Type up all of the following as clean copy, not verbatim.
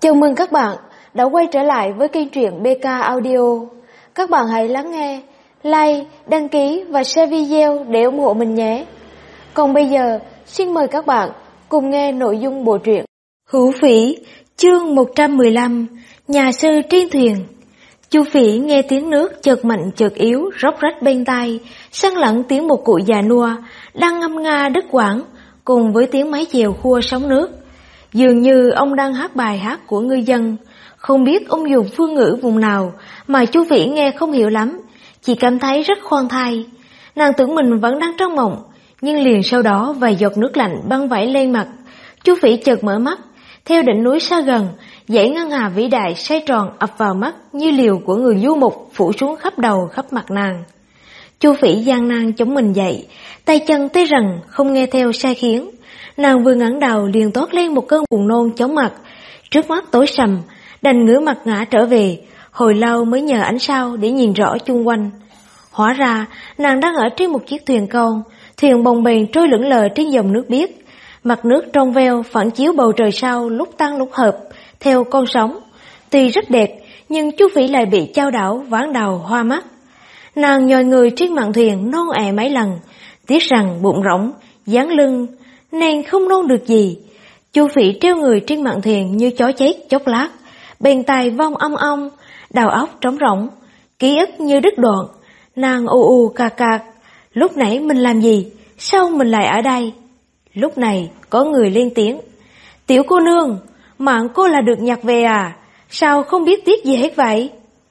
Chào mừng các bạn đã quay trở lại với kênh truyện BK Audio. Các bạn hãy lắng nghe, like, đăng ký và share video để ủng hộ mình nhé. Còn bây giờ, xin mời các bạn cùng nghe nội dung bộ truyện Hữu Phỉ, chương 115, Nhà sư trên thuyền. Chu Phỉ nghe tiếng nước chợt mạnh chợt yếu róc rách bên tai, xen lẫn tiếng một cụ già nua đang ngâm nga đứt quãng cùng với tiếng mái chèo khua sóng nước. Dường như ông đang hát bài hát của ngư dân, không biết ông dùng phương ngữ vùng nào mà Chu Phỉ nghe không hiểu lắm, chỉ cảm thấy rất khoan thai. Nàng tưởng mình vẫn đang trong mộng, nhưng liền sau đó vài giọt nước lạnh băng vãi lên mặt. Chu Phỉ chợt mở mắt, theo đỉnh núi xa gần, dãy ngân hà vĩ đại xoay tròn ập vào mắt như liều của người du mục phủ xuống khắp đầu khắp mặt nàng. Chu Phỉ gian nan chống mình dậy, tay chân tê rần không nghe theo sai khiến. Nàng vừa ngẩng đầu liền toát lên một cơn buồn nôn chóng mặt, trước mắt tối sầm, đành ngửa mặt ngã trở về, hồi lâu mới nhờ ánh sao để nhìn rõ chung quanh. Hóa ra nàng đang ở trên một chiếc thuyền con, thuyền bồng bềnh trôi lững lờ trên dòng nước biếc, mặt nước trong veo phản chiếu bầu trời sao lúc tan lúc hợp theo con sóng. Tuy rất đẹp nhưng Chu Phỉ lại bị chao đảo váng đầu hoa mắt. Nàng nhòi người trên mạn thuyền nôn ọe mấy lần, tiếc rằng bụng rỗng, dáng lưng nên không nôn được gì. Chu Phỉ treo người trên mạn thuyền như chó chết chốc lát, bên tai vong ong ong, đầu óc trống rỗng, ký ức như đứt đoạn. Nàng ù ù cạc cạc, lúc nãy mình làm gì, sao mình lại ở đây? Lúc này có người lên tiếng: "Tiểu cô nương, mạng cô là được nhặt về à? Sao không biết tiếc gì hết vậy?"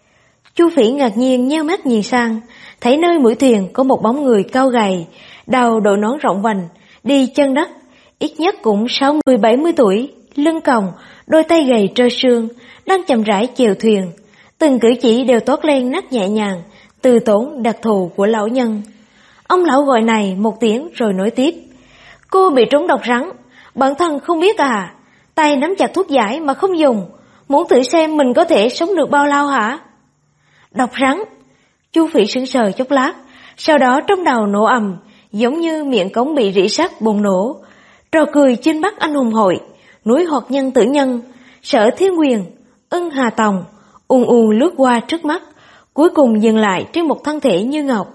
Chu Phỉ ngạc nhiên nheo mắt nhìn sang, thấy nơi mũi thuyền có một bóng người cao gầy, đầu đội nón rộng vành, đi chân đất, ít nhất cũng 60-70 tuổi, lưng còng, đôi tay gầy trơ xương, đang chậm rãi chèo thuyền. Từng cử chỉ đều toát lên nét nhẹ nhàng, từ tốn đặc thù của lão nhân. Ông lão gọi này một tiếng rồi nói tiếp: "Cô bị trúng độc rắn, bản thân không biết à? Tay nắm chặt thuốc giải mà không dùng, muốn thử xem mình có thể sống được bao lâu hả?" Độc rắn? Chu Phỉ sững sờ chốc lát, sau đó trong đầu nổ ầm, giống như miệng cống bị rỉ sắt bùng nổ. Trò cười trên Bắc anh hùng hội, núi Hoạt Nhân Tử Nhân, Sở Thiên Quyền, Ưng Hà Tòng ùn ùn lướt qua trước mắt, cuối cùng dừng lại trên một thân thể như ngọc.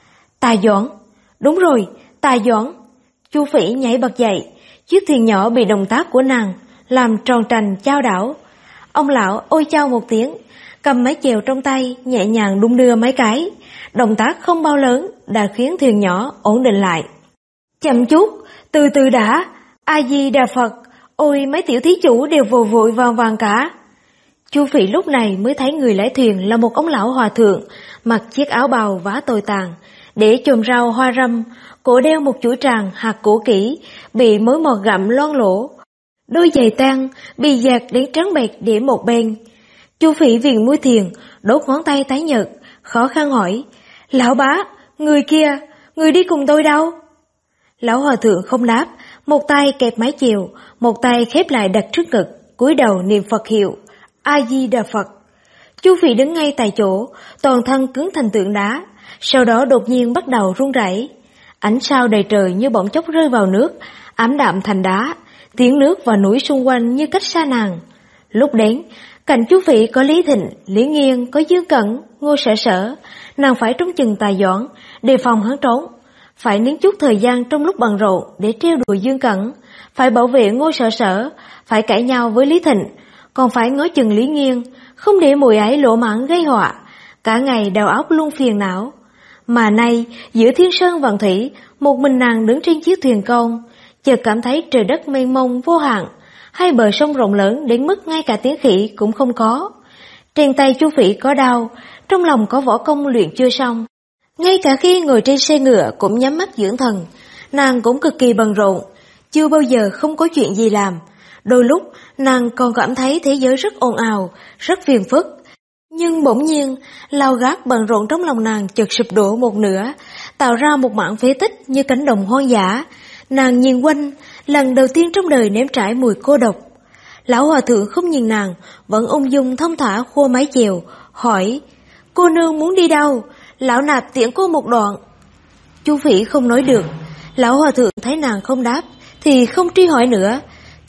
Tà Doãn, đúng rồi, Tà Doãn. Chu Phỉ nhảy bật dậy, chiếc thuyền nhỏ bị động tác của nàng làm tròn trành chao đảo. Ông lão ôi chao một tiếng, cầm mái chèo trong tay nhẹ nhàng đung đưa mấy cái, động tác không bao lớn đã khiến thuyền nhỏ ổn định lại. "Chậm chút, từ từ đã, A Di Đà Phật, ôi mấy tiểu thí chủ đều vội vội vàng vàng cả." Chu Phỉ lúc này mới thấy người lái thuyền là một ông lão hòa thượng, mặc chiếc áo bào vá tồi tàn, để chòm rau hoa râm, cổ đeo một chuỗi tràng hạt cổ kỹ bị mối mọt gặm loang lỗ, đôi giày tan bị dạt đến trắng bệch để một bên. Chu Phỉ viền mũi thuyền, đốt ngón tay tái nhợt, khó khăn hỏi: "Lão bá, người kia, người đi cùng tôi đâu?" Lão hòa thượng không đáp, một tay kẹp mái chèo, một tay khép lại đặt trước ngực, cúi đầu niệm Phật hiệu A Di Đà Phật. Chu Phỉ đứng ngay tại chỗ, toàn thân cứng thành tượng đá, sau đó đột nhiên bắt đầu run rẩy. Ánh sao đầy trời như bỗng chốc rơi vào nước, ảm đạm thành đá, tiếng nước và núi xung quanh như cách xa nàng. Lúc đến, cạnh Chu Phỉ có Lý Thịnh, Lý Nghiên, có Dương Cẩn, Ngô Sở Sở. Nàng phải trông chừng Tà Doãn, đề phòng hắn trốn, phải nín chút thời gian trong lúc bận rộn để trêu đùa Dương Cẩn, phải bảo vệ Ngô Sở Sở, phải cãi nhau với Lý Thịnh, còn phải ngó chừng Lý Nghiên, không để mùi ấy lộ mãn gây họa. Cả ngày đầu óc luôn phiền não. Mà nay giữa thiên sơn vạn thủy, một mình nàng đứng trên chiếc thuyền con, chợt cảm thấy trời đất mênh mông vô hạn, hai bờ sông rộng lớn đến mức ngay cả tiếng khỉ cũng không có. Trên tay Chu Phỉ có đau, trong lòng có võ công luyện chưa xong. Ngay cả khi ngồi trên xe ngựa cũng nhắm mắt dưỡng thần, nàng cũng cực kỳ bận rộn, chưa bao giờ không có chuyện gì làm. Đôi lúc nàng còn cảm thấy thế giới rất ồn ào, rất phiền phức. Nhưng bỗng nhiên, lao gác bận rộn trong lòng nàng chợt sụp đổ một nửa, tạo ra một mảng phế tích như cánh đồng hoang dã. Nàng nhìn quanh, lần đầu tiên trong đời nếm trải mùi cô độc. Lão hòa thượng không nhìn nàng, vẫn ung dung thông thả khua mái chèo, hỏi: "Cô nương muốn đi đâu? Lão nạp tiễn cô một đoạn." Chu Phỉ không nói được. Lão hòa thượng thấy nàng không đáp thì không truy hỏi nữa.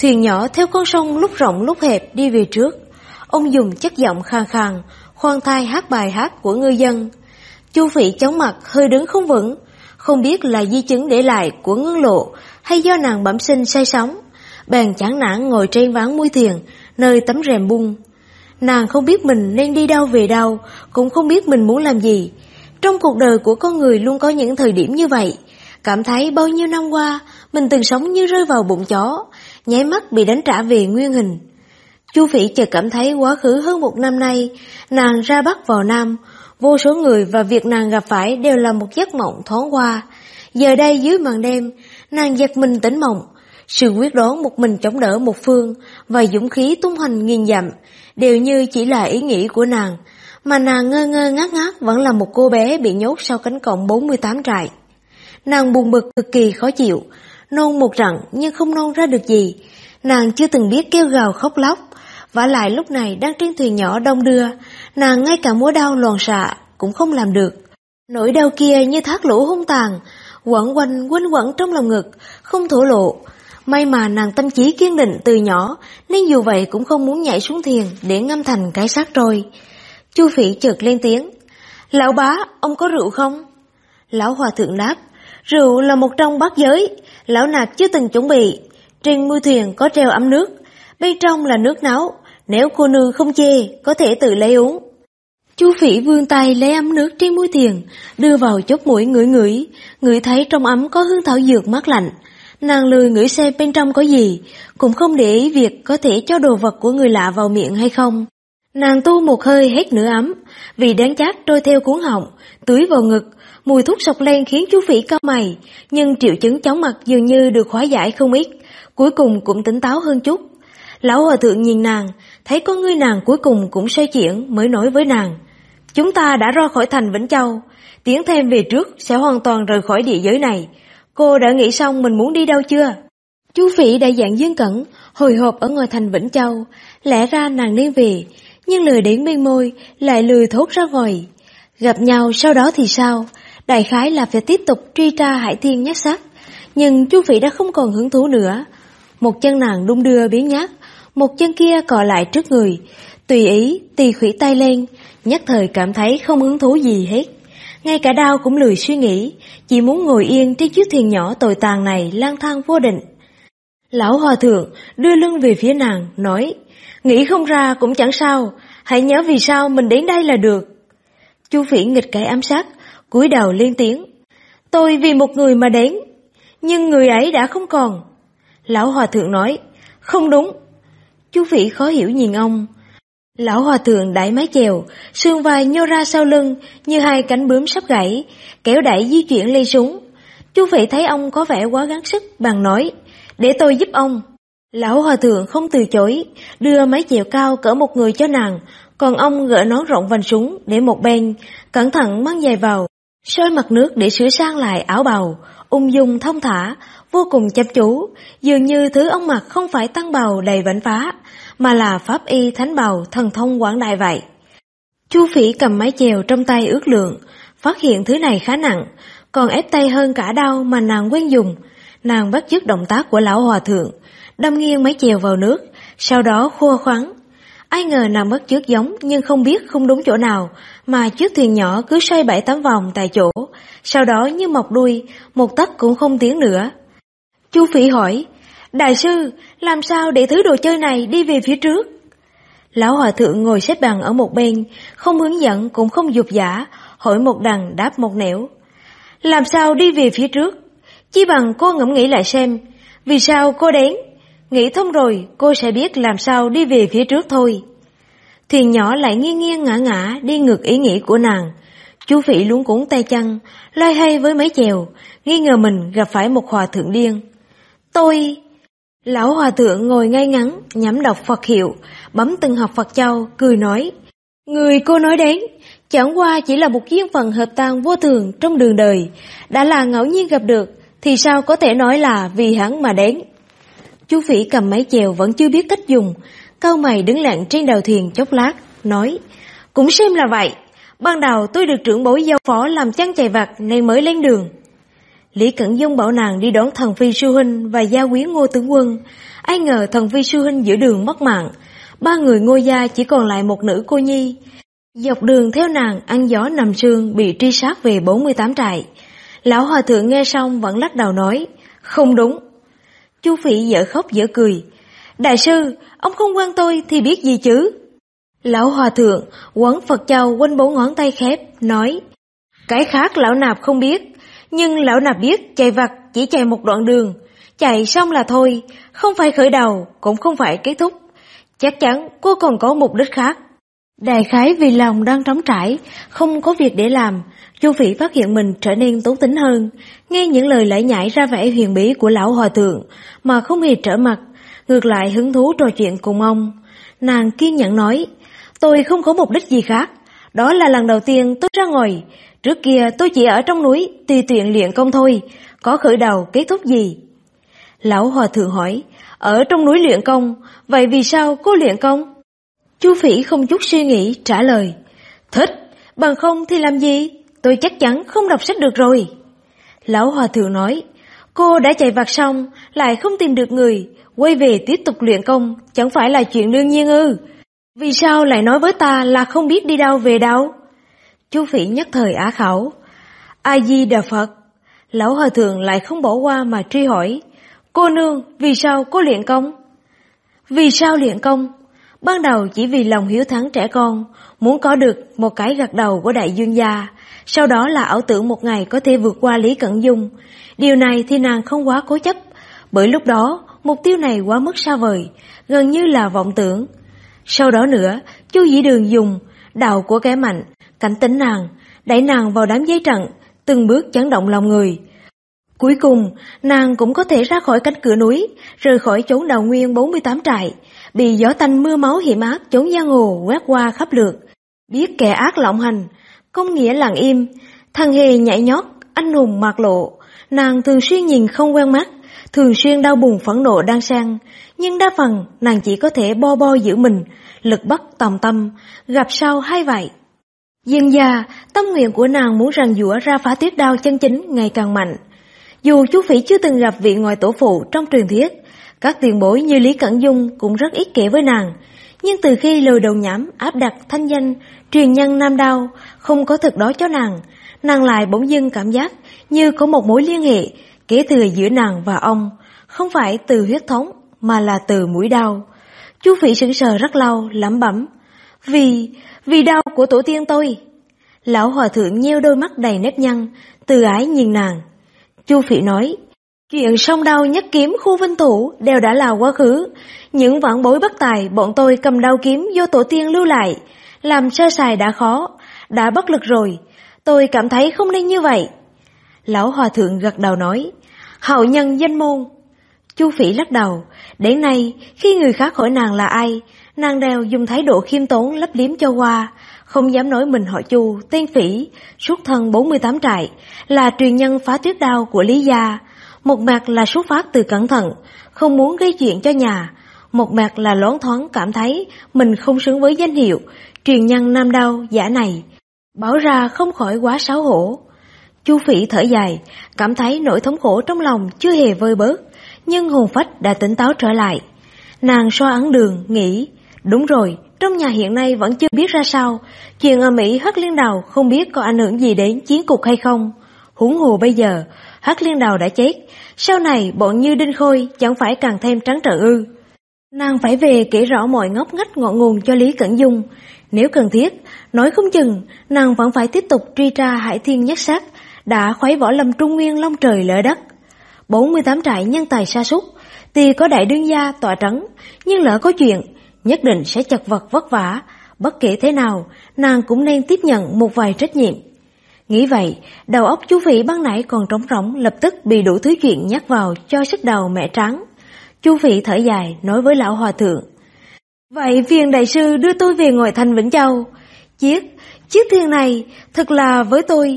Thuyền nhỏ theo con sông lúc rộng lúc hẹp đi về trước. Ông dùng chất giọng khàn khàn, khoan thai hát bài hát của ngư dân. Chu Phỉ chóng mặt hơi đứng không vững, không biết là di chứng để lại của ngưng lộ hay do nàng bẩm sinh say sóng. Bèn chán nản ngồi trên ván mui thuyền, nơi tấm rèm bung. Nàng không biết mình nên đi đâu về đâu, cũng không biết mình muốn làm gì. Trong cuộc đời của con người luôn có những thời điểm như vậy, cảm thấy bao nhiêu năm qua mình từng sống như rơi vào bụng chó, nháy mắt bị đánh trả về nguyên hình. Chu Phỉ chợt cảm thấy quá khứ hơn 1 năm nay, nàng ra Bắc vào Nam, vô số người và việc nàng gặp phải đều là một giấc mộng thoáng qua. Giờ đây dưới màn đêm, nàng giật mình tỉnh mộng, sự quyết đoán một mình chống đỡ một phương và dũng khí tung hoành nghìn dặm đều như chỉ là ý nghĩ của nàng, mà nàng ngơ ngơ ngác ngác vẫn là một cô bé bị nhốt sau cánh cổng 48 trại. Nàng buồn bực cực kỳ khó chịu, nôn một trận nhưng không nôn ra được gì. Nàng chưa từng biết kêu gào khóc lóc, vả lại lúc này đang trên thuyền nhỏ đông đưa, nàng ngay cả múa đau loạn xạ cũng không làm được. Nỗi đau kia như thác lũ hung tàn, quẩn quanh trong lòng ngực, không thổ lộ. May mà nàng tâm trí kiên định từ nhỏ, nên dù vậy cũng không muốn nhảy xuống thuyền để ngâm thành cái xác trôi. Chu Phỉ chợt lên tiếng, lão bá, ông có rượu không? Lão hòa thượng đáp, rượu là một trong bát giới, lão nạp chưa từng chuẩn bị. Trên mui thuyền có treo ấm nước, bên trong là nước nấu, nếu cô nương không chê, có thể tự lấy uống. Chu Phỉ vươn tay lấy ấm nước trên mui thuyền, đưa vào chóp mũi ngửi thấy trong ấm có hương thảo dược mát lạnh. Nàng lười ngửi xem bên trong có gì, cũng không để ý việc có thể cho đồ vật của người lạ vào miệng hay không. Nàng tu một hơi hết nửa ấm, vì đáng chát trôi theo cuống họng, tưới vào ngực, mùi thuốc sộc lên khiến Chu Phỉ cau mày, nhưng triệu chứng chóng mặt dường như được hóa giải không ít, cuối cùng cũng tỉnh táo hơn chút. Lão hòa thượng nhìn nàng, thấy con ngươi nàng cuối cùng cũng xoay chuyển mới nói với nàng, chúng ta đã ra khỏi thành Vĩnh Châu, tiến thêm về trước sẽ hoàn toàn rời khỏi địa giới này. Cô đã nghĩ xong mình muốn đi đâu chưa? Chu Phỉ đã dặn Dương Cẩn, hồi hộp ở ngoài thành Vĩnh Châu, lẽ ra nàng nên về, nhưng lời đến bên môi lại lười thốt ra ngoài. Gặp nhau sau đó thì sao? Đại khái là phải tiếp tục truy tra Hải Thiên Nhất Sắc, nhưng Chu Phỉ đã không còn hứng thú nữa. Một chân nàng đung đưa biến nhát, một chân kia cọ lại trước người, tùy ý tì khủy tay lên, nhất thời cảm thấy không hứng thú gì hết. Ngay cả đau cũng lười suy nghĩ, chỉ muốn ngồi yên trên chiếc thuyền nhỏ tồi tàn này lang thang vô định. Lão hòa thượng đưa lưng về phía nàng, nói, nghĩ không ra cũng chẳng sao, hãy nhớ vì sao mình đến đây là được. Chu Phỉ nghịch cái ám sát, cúi đầu lên tiếng, tôi vì một người mà đến, nhưng người ấy đã không còn. Lão hòa thượng nói, không đúng. Chu Phỉ khó hiểu nhìn ông. Lão hòa thượng đẩy mái chèo, xương vai nhô ra sau lưng như hai cánh bướm sắp gãy, kéo đẩy di chuyển ly súng. Chu Phỉ thấy ông có vẻ quá gắng sức, bèn nói, để tôi giúp ông. Lão hòa thượng không từ chối, đưa mái chèo cao cỡ một người cho nàng, còn ông gỡ nón rộng vành súng để một bên, cẩn thận mang giày vào, soi mặt nước để sửa sang lại áo bào, ung dung thông thả, vô cùng chăm chú, dường như thứ ông mặc không phải tăng bào đầy vảnh phá, mà là pháp y thánh bào thần thông quảng đại vậy. Chu Phỉ cầm mái chèo trong tay ước lượng, phát hiện thứ này khá nặng, còn ép tay hơn cả đao mà nàng quen dùng. Nàng bắt chước động tác của lão hòa thượng, đâm nghiêng mái chèo vào nước, sau đó khua khoắn. Ai ngờ nàng bắt chước giống nhưng không biết không đúng chỗ nào, mà chiếc thuyền nhỏ cứ xoay 7-8 vòng tại chỗ, sau đó như mọc đuôi, một tấc cũng không tiến nữa. Chu Phỉ hỏi, đại sư, làm sao để thứ đồ chơi này đi về phía trước? Lão hòa thượng ngồi xếp bằng ở một bên, không hướng dẫn cũng không dục dã, hỏi một đằng đáp một nẻo. Làm sao đi về phía trước? Chỉ bằng cô ngẫm nghĩ lại xem, vì sao cô đến? Nghĩ thông rồi, cô sẽ biết làm sao đi về phía trước thôi. Thuyền nhỏ lại nghiêng nghiêng ngã ngã đi ngược ý nghĩ của nàng. Chu Phỉ luống cuống tay chân, loay hoay với mái chèo, nghi ngờ mình gặp phải một hòa thượng điên. Tôi... Lão hòa thượng ngồi ngay ngắn, nhắm đọc Phật hiệu, bấm từng hộp Phật châu, cười nói, người cô nói đến, chẳng qua chỉ là một duyên phận hợp tan vô thường trong đường đời, đã là ngẫu nhiên gặp được, thì sao có thể nói là vì hắn mà đến. Chu Phỉ cầm mái chèo vẫn chưa biết cách dùng, cau mày đứng lặng trên đầu thuyền chốc lát, nói, cũng xem là vậy, ban đầu tôi được trưởng bối giao phó làm chân chạy vặt nên mới lên đường. Lý Cẩn Dung bảo nàng đi đón thần phi sư huynh và gia quyến Ngô tướng quân. Ai ngờ thần phi sư huynh giữa đường mất mạng, 3 người Ngô gia chỉ còn lại một nữ cô nhi. Dọc đường theo nàng ăn gió nằm sương, bị truy sát về 48 trại. Lão hòa thượng nghe xong vẫn lắc đầu nói, không đúng. Chu Phỉ dở khóc dở cười, đại sư, ông không quan tôi thì biết gì chứ? Lão hòa thượng quấn Phật châu quanh 4 ngón tay khép, nói, cái khác lão nạp không biết, nhưng lão nạp biết chạy vặt chỉ chạy một đoạn đường, chạy xong là thôi, không phải khởi đầu, cũng không phải kết thúc. Chắc chắn cô còn có mục đích khác. Đại khái vì lòng đang trống trải, không có việc để làm, Chu Phỉ phát hiện mình trở nên tốn tính hơn, nghe những lời lải nhải ra vẻ huyền bí của lão hòa thượng mà không hề trở mặt, ngược lại hứng thú trò chuyện cùng ông. Nàng kiên nhẫn nói, tôi không có mục đích gì khác, đó là lần đầu tiên tôi ra ngoài, trước kia tôi chỉ ở trong núi tùy tiện luyện công thôi, có khởi đầu kết thúc gì? Lão hòa thượng hỏi, ở trong núi luyện công, vậy vì sao cô luyện công? Chu Phỉ không chút suy nghĩ trả lời, thích, bằng không thì làm gì, tôi chắc chắn không đọc sách được rồi. Lão hòa thượng nói, cô đã chạy vặt xong, lại không tìm được người, quay về tiếp tục luyện công, chẳng phải là chuyện đương nhiên ư? Vì sao lại nói với ta là không biết đi đâu về đâu? Chu Phỉ nhất thời á khẩu, A Di Đà Phật. Lão hòa thượng lại không bỏ qua mà truy hỏi, cô nương, vì sao cô luyện công? Vì sao luyện công? Ban đầu chỉ vì lòng hiếu thắng trẻ con, muốn có được một cái gật đầu của đại dương gia, sau đó là ảo tưởng một ngày có thể vượt qua Lý Cẩn Dung. Điều này thì nàng không quá cố chấp, bởi lúc đó mục tiêu này quá mức xa vời, gần như là vọng tưởng. Sau đó nữa, Chu Dĩ Đường dùng đạo của kẻ mạnh, cảnh tỉnh nàng, đẩy nàng vào đám dây trận, từng bước chấn động lòng người. Cuối cùng, nàng cũng có thể ra khỏi cánh cửa núi, rời khỏi chốn đào nguyên 48 trại, bị gió tanh mưa máu hiểm ác chốn giang hồ quét qua khắp lượt. Biết kẻ ác lộng hành, công nghĩa lặng im, thằng hề nhảy nhót, anh hùng mạc lộ. Nàng thường xuyên nhìn không quen mắt, thường xuyên đau buồn phẫn nộ đang sang, nhưng đa phần nàng chỉ có thể bo bo giữ mình, lực bất tòng tâm, gặp sao hay vậy. Dần dà, tâm nguyện của nàng muốn rằn giũa ra phá tuyết đao chân chính ngày càng mạnh. Dù Chu Phỉ chưa từng gặp vị ngoại tổ phụ trong truyền thuyết, các tiền bối như Lý Cẩn Dung cũng rất ít kể với nàng, nhưng từ khi lời đầu nhảm áp đặt thanh danh truyền nhân Nam Đao không có thực đó cho nàng lại bỗng dưng cảm giác như có một mối liên hệ kế thừa giữa nàng và ông, không phải từ huyết thống mà là từ mũi đao. Chu Phỉ sững sờ rất lâu, lẩm bẩm, vì đao của tổ tiên tôi. Lão hòa thượng nheo đôi mắt đầy nếp nhăn, từ ái nhìn nàng. Chu Phỉ nói, chuyện song đao nhất kiếm khu vinh thủ đều đã là quá khứ, những vãn bối bất tài bọn tôi cầm đao kiếm do tổ tiên lưu lại, làm sơ sài đã khó, đã bất lực rồi, tôi cảm thấy không nên như vậy. Lão hòa thượng gật đầu nói, hậu nhân danh môn. Chu Phỉ lắc đầu, đến nay khi người khác hỏi nàng là ai, nàng đều dùng thái độ khiêm tốn lấp liếm cho qua, không dám nói mình họ Chu, tên Phỉ, xuất thân 48 trại, là truyền nhân phá tuyết đao của Lý gia. Một mặt là xuất phát từ cẩn thận, không muốn gây chuyện cho nhà, một mặt là loáng thoáng cảm thấy mình không xứng với danh hiệu truyền nhân Nam Đao giả này, bảo ra không khỏi quá xấu hổ. Chu Phỉ thở dài, cảm thấy nỗi thống khổ trong lòng chưa hề vơi bớt, nhưng hồn phách đã tỉnh táo trở lại. Nàng xoa ấn đường, nghĩ, đúng rồi, trong nhà hiện nay vẫn chưa biết ra sao, chuyện ở Mỹ Hắc Liên Đào không biết có ảnh hưởng gì đến chiến cục hay không. Huống hồ bây giờ, Hắc Liên Đào đã chết, sau này bọn Như Đinh Khôi chẳng phải càng thêm trắng trợn ư. Nàng phải về kể rõ mọi ngóc ngách ngọn nguồn cho Lý Cẩn Dung. Nếu cần thiết, nói không chừng, nàng vẫn phải tiếp tục truy tra Hải Thiên Nhất Sát, đã khuấy võ lâm Trung Nguyên long trời lở đất. 48 trại nhân tài sa sút, tuy có đại đương gia tọa trấn, nhưng lỡ có chuyện, nhất định sẽ chật vật vất vả. Bất kể thế nào, nàng cũng nên tiếp nhận một vài trách nhiệm. Nghĩ vậy, đầu óc Chu Phỉ ban nãy còn trống rỗng lập tức bị đủ thứ chuyện nhắc vào cho sức đầu mẹ trắng. Chu Phỉ thở dài nói với lão hòa thượng, vậy phiền đại sư đưa tôi về ngoài thành Vĩnh Châu. Chiếc thuyền này thật là với tôi.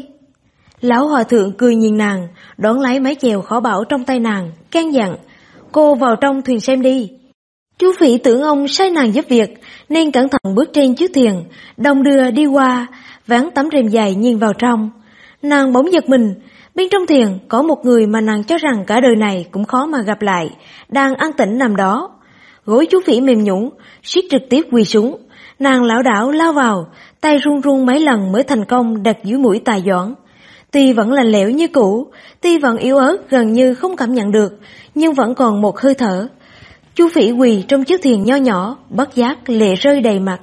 Lão hòa thượng cười nhìn nàng, đón lấy mái chèo khó bảo trong tay nàng, can dặn, cô vào trong thuyền xem đi. Chu Phỉ tưởng ông sai nàng giúp việc, nên cẩn thận bước trên chiếc thuyền, đồng đưa đi qua, ván tấm rèm dài nhìn vào trong. Nàng bỗng giật mình, Bên trong thiền có một người mà nàng cho rằng cả đời này cũng khó mà gặp lại, đang an tĩnh nằm đó. Gối chú Phỉ mềm nhũn, suýt trực tiếp quỳ xuống. Nàng lảo đảo lao vào, tay run run mấy lần mới thành công đặt dưới mũi Tài Doãn. Tuy vẫn lạnh lẽo như cũ, tuy vẫn yếu ớt gần như không cảm nhận được, nhưng vẫn còn một hơi thở. Chú Phỉ quỳ trong chiếc thiền nho nhỏ, bất giác lệ rơi đầy mặt.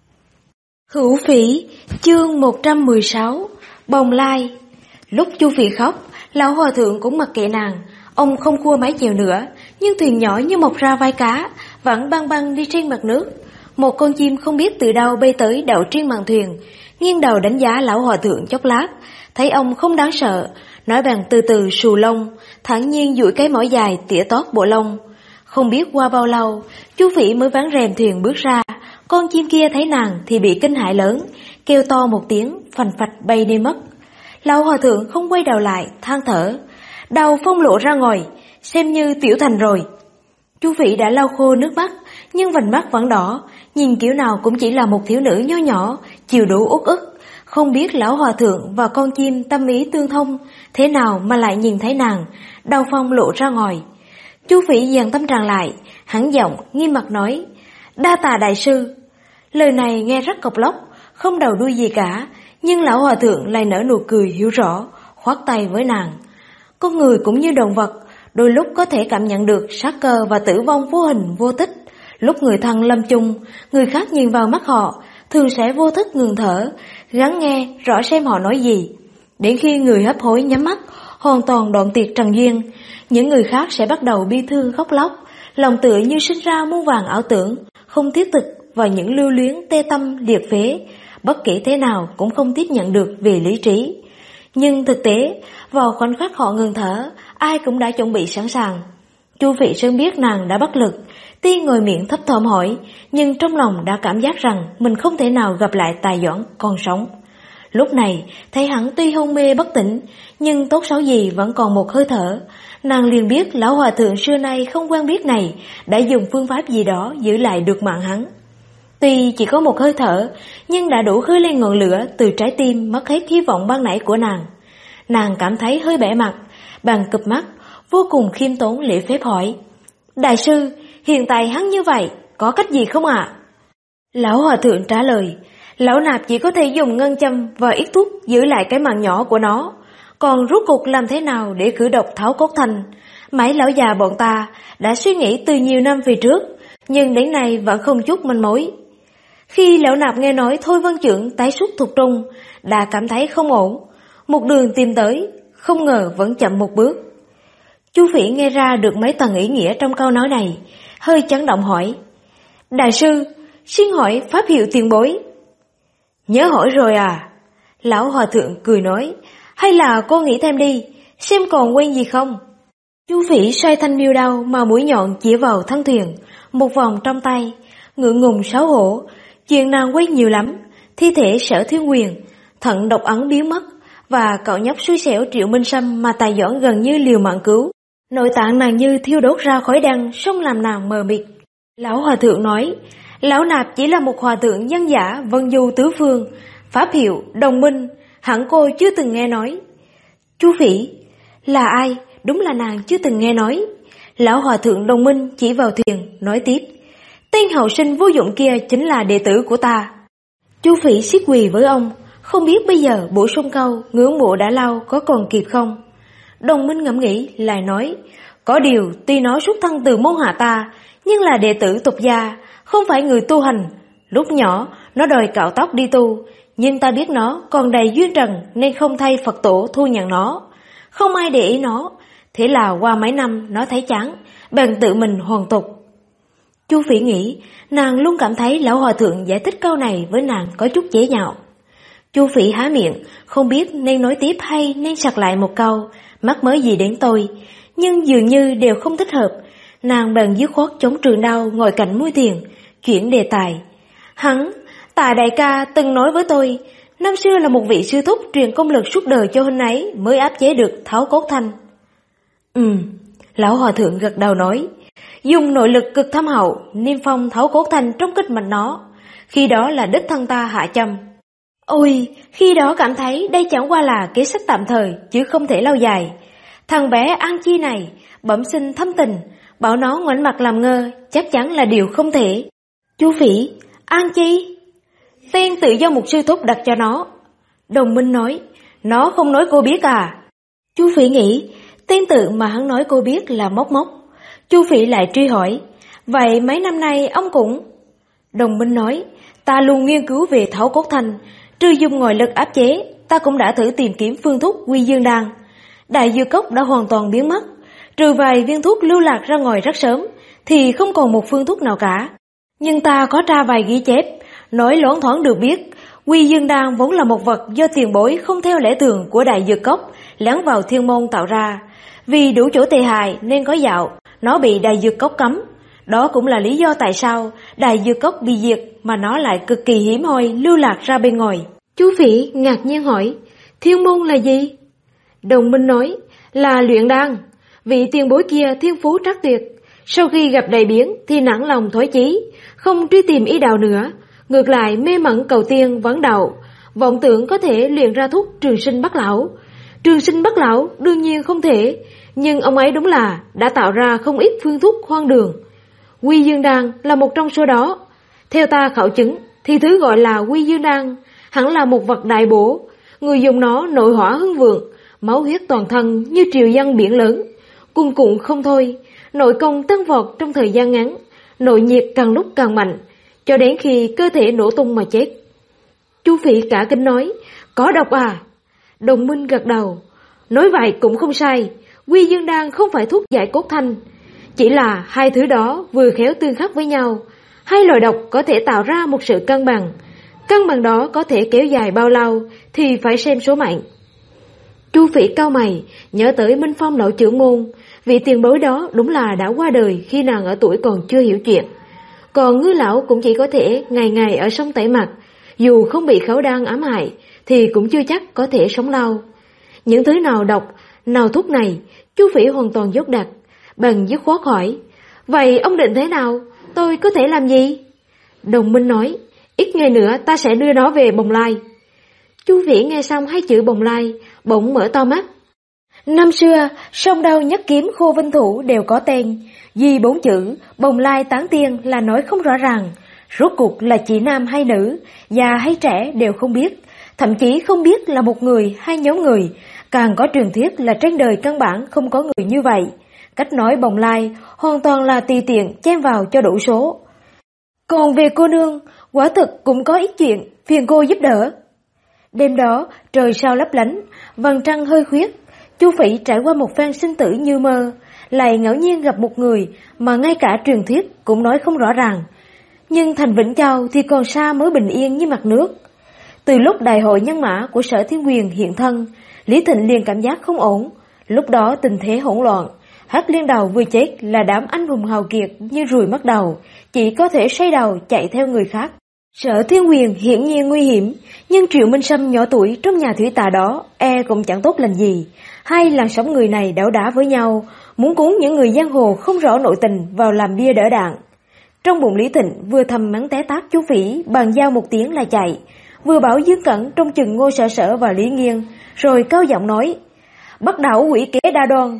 Hữu Phỉ, chương 116, Bồng Lai. Lúc Chu Phỉ khóc, lão hòa thượng cũng mặc kệ nàng. Ông không cua mái chèo nữa, nhưng thuyền nhỏ như mọc ra vai cá, vẫn băng băng đi trên mặt nước. Một con chim không biết từ đâu bay tới đậu trên màn thuyền, nghiêng đầu đánh giá lão hòa thượng chốc lát, thấy ông không đáng sợ, nói bằng từ từ xù lông, thản nhiên duỗi cái mỏ dài tỉa tót bộ lông. Không biết qua bao lâu, Chu Phỉ mới vén rèm thuyền bước ra. Con chim kia thấy nàng thì bị kinh hãi lớn, kêu to một tiếng, phành phạch bay đi mất. Lão hòa thượng không quay đầu lại, than thở, đầu phong lộ ra ngoài, xem như tiểu thành rồi. Chu Phỉ đã lau khô nước mắt, nhưng vành mắt vẫn đỏ, nhìn kiểu nào cũng chỉ là một thiếu nữ nho nhỏ, chịu đủ uất ức. Không biết lão hòa thượng và con chim tâm ý tương thông, thế nào mà lại nhìn thấy nàng, đầu phong lộ ra ngoài. Chu Phỉ dàn tâm trạng lại, hắn giọng nghiêm mặt nói, đa tạ đại sư. Lời này nghe rất cộc lốc, không đầu đuôi gì cả, nhưng lão hòa thượng lại nở nụ cười hiểu rõ, khoát tay với nàng. Con người cũng như động vật, đôi lúc có thể cảm nhận được sát cơ và tử vong vô hình vô tích. Lúc người thân lâm chung, người khác nhìn vào mắt họ, thường sẽ vô thức ngừng thở, gắng nghe rõ xem họ nói gì. Đến khi người hấp hối nhắm mắt, hoàn toàn đoạn tuyệt trần duyên, những người khác sẽ bắt đầu bi thương khóc lóc, lòng tựa như sinh ra muôn vàn ảo tưởng, không thiết thực vào những lưu luyến tê tâm liệt phế, bất kể thế nào cũng không tiếp nhận được về lý trí. Nhưng thực tế, vào khoảnh khắc họ ngừng thở, ai cũng đã chuẩn bị sẵn sàng. Chu Phỉ sớm biết nàng đã bất lực, tuy ngồi miệng thấp thỏm hỏi, nhưng trong lòng đã cảm giác rằng mình không thể nào gặp lại Tài Doãn còn sống. Lúc này, thấy hắn tuy hôn mê bất tỉnh, nhưng tốt xấu gì vẫn còn một hơi thở. Nàng liền biết lão hòa thượng xưa nay không quen biết này đã dùng phương pháp gì đó giữ lại được mạng hắn. Tuy chỉ có một hơi thở, nhưng đã đủ khơi lên ngọn lửa từ trái tim mất hết hy vọng ban nãy của nàng. Nàng cảm thấy hơi bẽ mặt, bàn cụp mắt, vô cùng khiêm tốn lễ phép hỏi, đại sư, hiện tại hắn như vậy, có cách gì không ạ? Lão hòa thượng trả lời, lão nạp chỉ có thể dùng ngân châm và ít thuốc giữ lại cái mạng nhỏ của nó, còn rốt cuộc làm thế nào để khử độc tháo cốt thành, mấy lão già bọn ta đã suy nghĩ từ nhiều năm về trước, nhưng đến nay vẫn không chút manh mối. Khi lão nạp nghe nói Thôi Vân Trưởng tái xuất thuộc trung, đã cảm thấy không ổn, một đường tìm tới, không ngờ vẫn chậm một bước. Chu Phỉ nghe ra được mấy tầng ý nghĩa trong câu nói này, hơi chấn động hỏi, đại sư, xin hỏi pháp hiệu tiền bối. Nhớ hỏi rồi à? Lão hòa thượng cười nói, hay là cô nghĩ thêm đi, xem còn quên gì không? Chu Phỉ xoay thanh miêu đao mà mũi nhọn chỉ vào thân thuyền, một vòng trong tay, ngượng ngùng xấu hổ. Chuyện nàng quên nhiều lắm, thi thể Sở Thiên Quyền, thận độc ấn biến mất, và cậu nhóc xui xẻo Triệu Minh Sâm mà Tài Doãn gần như liều mạng cứu. Nội tạng nàng như thiêu đốt ra khói đen, sống làm nàng mờ mịt. Lão hòa thượng nói, lão nạp chỉ là một hòa thượng nhân giả vân du tứ phương, pháp hiệu Đồng Minh, hẳn cô chưa từng nghe nói. Chu Phỉ, là ai? Đúng là nàng chưa từng nghe nói. Lão hòa thượng Đồng Minh chỉ vào thuyền, nói tiếp, tên hậu sinh vô dụng kia chính là đệ tử của ta. Chu Phỉ siết quỳ với ông, không biết bây giờ bổ sung câu ngưỡng mộ đã lâu có còn kịp không. Đồng Minh ngẫm nghĩ lại nói, có điều tuy nó xuất thân từ môn hạ ta, nhưng là đệ tử tục gia, không phải người tu hành. Lúc nhỏ nó đòi cạo tóc đi tu, nhưng ta biết nó còn đầy duyên trần nên không thay Phật tổ thu nhận nó, không ai để ý nó. Thế là qua mấy năm nó thấy chán, bèn tự mình hoàn tục. Chu Phỉ nghĩ, nàng luôn cảm thấy lão hòa thượng giải thích câu này với nàng có chút chế nhạo. Chu Phỉ há miệng, không biết nên nói tiếp hay nên sặc lại một câu, mắc mới gì đến tôi, nhưng dường như đều không thích hợp. Nàng bèn dứt khoát chống trường đao ngồi cạnh mũi thuyền, chuyển đề tài. Hắn, Tài đại ca từng nói với tôi, năm xưa là một vị sư thúc truyền công lực suốt đời cho huynh ấy mới áp chế được Tháo Cốt Thanh. Lão hòa thượng gật đầu nói, dùng nội lực cực thâm hậu, niêm phong Tháo Cốt Thanh trong kích mạch nó, khi đó là đích thân ta hạ châm. Ôi, khi đó cảm thấy đây chẳng qua là kế sách tạm thời chứ không thể lâu dài. Thằng bé An Chi này bẩm sinh thâm tình, bảo nó ngoảnh mặt làm ngơ chắc chắn là điều không thể. Chú Phỉ, An Chi? Tên tự do mục sư thúc đặt cho nó. Đồng Minh nói, nó không nói cô biết à? Chú Phỉ nghĩ, tên tự mà hắn nói cô biết là móc móc. Chú Phỉ lại truy hỏi, vậy mấy năm nay ông cũng... Đồng Minh nói, ta luôn nghiên cứu về thảo cốt thanh, trừ dùng ngoại lực áp chế, ta cũng đã thử tìm kiếm phương thuốc Quy Dương Đan. Đại dược cốc đã hoàn toàn biến mất, trừ vài viên thuốc lưu lạc ra ngoài rất sớm, thì không còn một phương thuốc nào cả. Nhưng ta có tra vài ghi chép, nói loáng thoáng được biết, Quy Dương Đan vốn là một vật do tiền bối không theo lẽ thường của đại dược cốc lén vào thiên môn tạo ra. Vì đủ chỗ tệ hại nên có dạo, nó bị đại dược cốc cấm. Đó cũng là lý do tại sao đại dược cốc bị diệt mà nó lại cực kỳ hiếm hoi lưu lạc ra bên ngoài. Chú Phỉ ngạc nhiên hỏi, thiên môn là gì? Đồng Minh nói, là luyện đan. Vị tiền bối kia thiên phú trắc tuyệt, sau khi gặp đại biến thì nản lòng thối chí, không truy tìm ý đạo nữa, ngược lại mê mẩn cầu tiên vấn đạo, vọng tưởng có thể luyện ra thuốc trường sinh bất lão. Trường sinh bất lão đương nhiên không thể, nhưng ông ấy đúng là đã tạo ra không ít phương thuốc hoang đường. Quy Dương Đan là một trong số đó. Theo ta khảo chứng thì thứ gọi là Quy Dương Đan hẳn là một vật đại bổ, người dùng nó nội hỏa hưng vượng, máu huyết toàn thân như triều dâng biển lớn, cuồn cuộn không thôi, nội công tăng vọt trong thời gian ngắn, nội nhiệt càng lúc càng mạnh, cho đến khi cơ thể nổ tung mà chết. Chú Phỉ cả kinh nói, có độc à? Đồng Minh gật đầu, nói vậy cũng không sai, Quy Dương Đan không phải thuốc giải cốt thanh, chỉ là hai thứ đó vừa khéo tương khắc với nhau, hai loại độc có thể tạo ra một sự cân bằng. Cân bằng đó có thể kéo dài bao lâu thì phải xem số mệnh. Chu Phỉ cau mày, nhớ tới Minh Phong lão trưởng môn, vị tiền bối đó đúng là đã qua đời khi nàng ở tuổi còn chưa hiểu chuyện. Còn Ngư lão cũng chỉ có thể ngày ngày ở sông tẩy mặt, dù không bị khẩu đan ám hại thì cũng chưa chắc có thể sống lâu. Những thứ nào độc, nào thuốc này, Chu Phỉ hoàn toàn dốt đặt, bằng dứt khoát hỏi, vậy ông định thế nào? Tôi có thể làm gì? Đồng Minh nói, ít ngày nữa ta sẽ đưa nó về Bồng Lai. Chu Phỉ nghe xong hai chữ Bồng Lai, bỗng mở to mắt. Năm xưa, sông Đao Nhất Kiếm Khô Vinh Thủ đều có tên, vì 4 chữ Bồng Lai Tán Tiên là nói không rõ ràng, rốt cuộc là chỉ nam hay nữ, già hay trẻ đều không biết, thậm chí không biết là một người hay nhóm người, càng có truyền thuyết là trên đời căn bản không có người như vậy. Cách nói Bồng Lai hoàn toàn là tùy tiện chen vào cho đủ số. Còn về cô nương, quả thực cũng có ít chuyện, phiền cô giúp đỡ. Đêm đó, trời sao lấp lánh, vầng trăng hơi khuyết, Chu Phỉ trải qua một phen sinh tử như mơ, lại ngẫu nhiên gặp một người mà ngay cả truyền thuyết cũng nói không rõ ràng. Nhưng thành Vĩnh Châu thì còn xa mới bình yên như mặt nước. Từ lúc đại hội nhân mã của Sở Thiên Quyền hiện thân, Lý Thịnh liền cảm giác không ổn, lúc đó tình thế hỗn loạn. Hắc Liên Đầu vừa chết là đám anh hùng hào kiệt như ruồi mất đầu, chỉ có thể xoay đầu chạy theo người khác. Sở Thiên Quyền hiển nhiên nguy hiểm, nhưng Triệu Minh Sâm nhỏ tuổi trong nhà thủy tà đó e cũng chẳng tốt lành gì. Hai làn sóng người này đảo đá với nhau, muốn cuốn những người giang hồ không rõ nội tình vào làm bia đỡ đạn. Trong bụng Lý Thịnh vừa thầm mắng té tát Chu Phỉ, bàn giao một tiếng là chạy, vừa bảo Dương Cẩn trông chừng Ngô Sở Sở và Lý Nghiên, rồi cao giọng nói: "Bắt đảo quỷ kế đa đoan,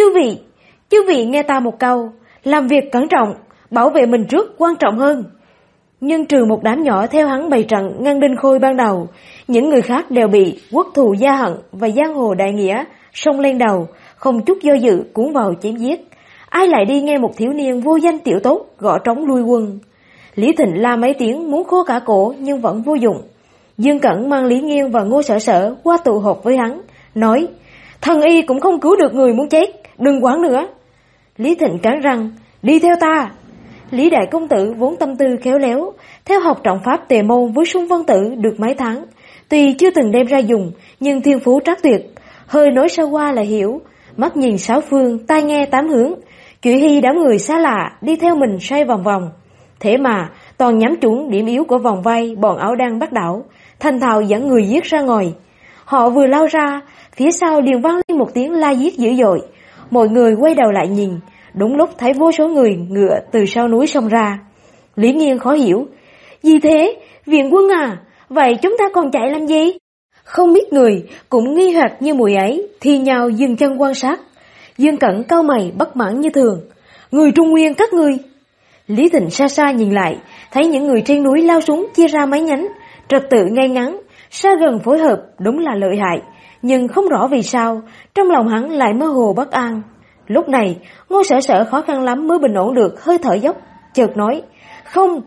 chư vị nghe ta một câu, làm việc cẩn trọng, bảo vệ mình trước quan trọng hơn." Nhưng trừ một đám nhỏ theo hắn bày trận ngăn Đinh Khôi ban đầu, những người khác đều bị quốc thù gia hận và giang hồ đại nghĩa xông lên đầu, không chút do dự cuốn vào chém giết. Ai lại đi nghe một thiếu niên vô danh tiểu tốt gõ trống lui quân. Lý Thịnh la mấy tiếng muốn khô cả cổ nhưng vẫn vô dụng. Dương Cẩn mang Lý Nghiên và Ngô Sở Sở qua tụ họp với hắn, nói: "Thần y cũng không cứu được người muốn chết, đừng quản nữa." Lý Thịnh cắn răng: "Đi theo ta." Lý Đại Công Tử vốn tâm tư khéo léo, theo học trọng pháp Tề Môn với Sung Vân Tử được mấy tháng, tuy chưa từng đem ra dùng, nhưng thiên phú trắc tuyệt, hơi nói sơ qua là hiểu, mắt nhìn sáu phương, tai nghe tám hướng, Chuyện Hy đám người xa lạ đi theo mình xoay vòng vòng. Thế mà toàn nhắm trúng điểm yếu của vòng vây bọn áo đen bắt đảo, thành thạo dẫn người giết ra ngoài. Họ vừa lao ra, phía sau liền vang lên một tiếng la giết dữ dội. Mọi người quay đầu lại nhìn, đúng lúc thấy vô số người ngựa từ sau núi xông ra. Lý Nghiên khó hiểu: "Gì thế? Viện quân à? vậy chúng ta còn chạy làm gì? Không biết người cũng nghi hoặc như mùi ấy, thì nhào dừng chân quan sát. Dương Cẩn cau mày bất mãn như thường. Người Trung Nguyên các ngươi. Lý Thịnh xa xa nhìn lại, thấy những người trên núi lao súng chia ra mấy nhánh, trật tự ngay ngắn, xa gần phối hợp đúng là lợi hại, nhưng không rõ vì sao, trong lòng hắn lại mơ hồ bất an. Lúc này, Ngô Sở Sở khó khăn lắm mới bình ổn được hơi thở dốc, chợt nói, không,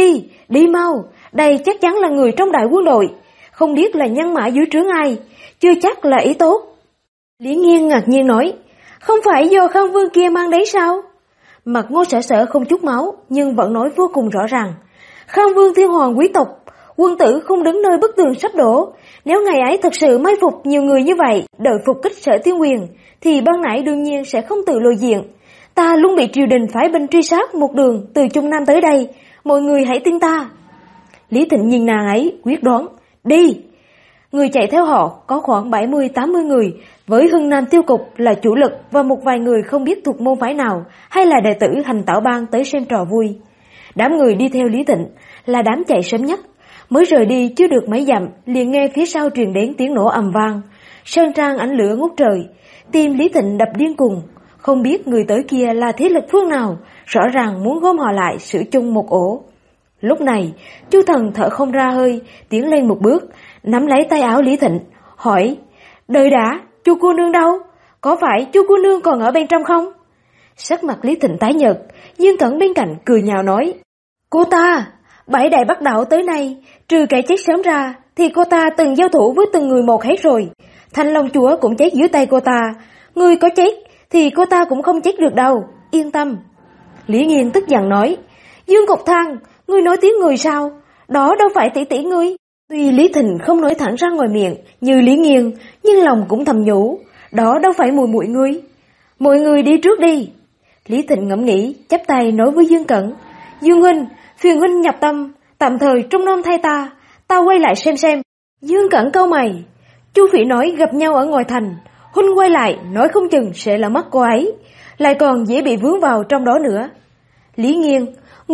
đi mau, đây chắc chắn là người trong đại quân đội, không biết là nhân mã dưới trướng ai, chưa chắc là ý tốt. Lý Nghiên ngạc nhiên nói, không phải do Khang Vương kia mang đấy sao? Mặt Ngô Sở Sở không chút máu, nhưng vẫn nói vô cùng rõ ràng. Khang Vương thiên hoàng quý tộc, quân tử không đứng nơi bức tường sắp đổ. Nếu ngày ấy thật sự mai phục nhiều người như vậy, đợi phục kích Sở Thiên Quyền, thì ban nãy đương nhiên sẽ không tự lộ diện. Ta luôn bị triều đình phái binh truy sát một đường từ Trung Nam tới đây, mọi người hãy tin ta. Lý Thịnh nhìn nàng ấy, quyết đoán, đi. Người chạy theo họ có khoảng 70-80 người, với Hưng Nam Tiêu Cục là chủ lực và một vài người không biết thuộc môn phái nào hay là đệ tử Hành Tảo Bang tới xem trò vui. Đám người đi theo Lý Thịnh là đám chạy sớm nhất, mới rời đi chưa được mấy dặm liền nghe phía sau truyền đến tiếng nổ ầm vang, sơn trang ánh lửa ngút trời, tim Lý Thịnh đập điên cuồng, không biết người tới kia là thế lực phương nào, rõ ràng muốn gom họ lại sửa chung một ổ. Lúc này, Chu Thần thở không ra hơi, tiến lên một bước, nắm lấy tay áo Lý Thịnh, hỏi, đợi đã, Chu cô nương đâu? Có phải Chu cô nương còn ở bên trong không? Sắc mặt Lý Thịnh tái nhợt, Dương Cẩn bên cạnh cười nhạo nói, cô ta, 7 đại Bắc Đạo tới nay, trừ kẻ chết sớm ra, thì cô ta từng giao thủ với từng người một hết rồi. Thanh Long Chúa cũng chết dưới tay cô ta, người có chết thì cô ta cũng không chết được đâu, yên tâm. Lý Nghiên tức giận nói, Dương Cục Thang, ngươi nói tiếng người sao? Đó đâu phải tỷ tỷ ngươi. Tuy Lý Thịnh không nói thẳng ra ngoài miệng như Lý Nghiên, nhưng lòng cũng thầm nhủ, đó đâu phải mùi muội ngươi. Mọi người đi trước đi. Lý Thịnh ngẫm nghĩ, chắp tay nói với Dương Cẩn, Dương huynh, phiền huynh nhập tâm, tạm thời trông nom thay ta quay lại xem. Dương Cẩn cau mày, Chu Phỉ nói gặp nhau ở ngoài thành, huynh quay lại nói không chừng sẽ là mất cô ấy, lại còn dễ bị vướng vào trong đó nữa. Lý Nghiên,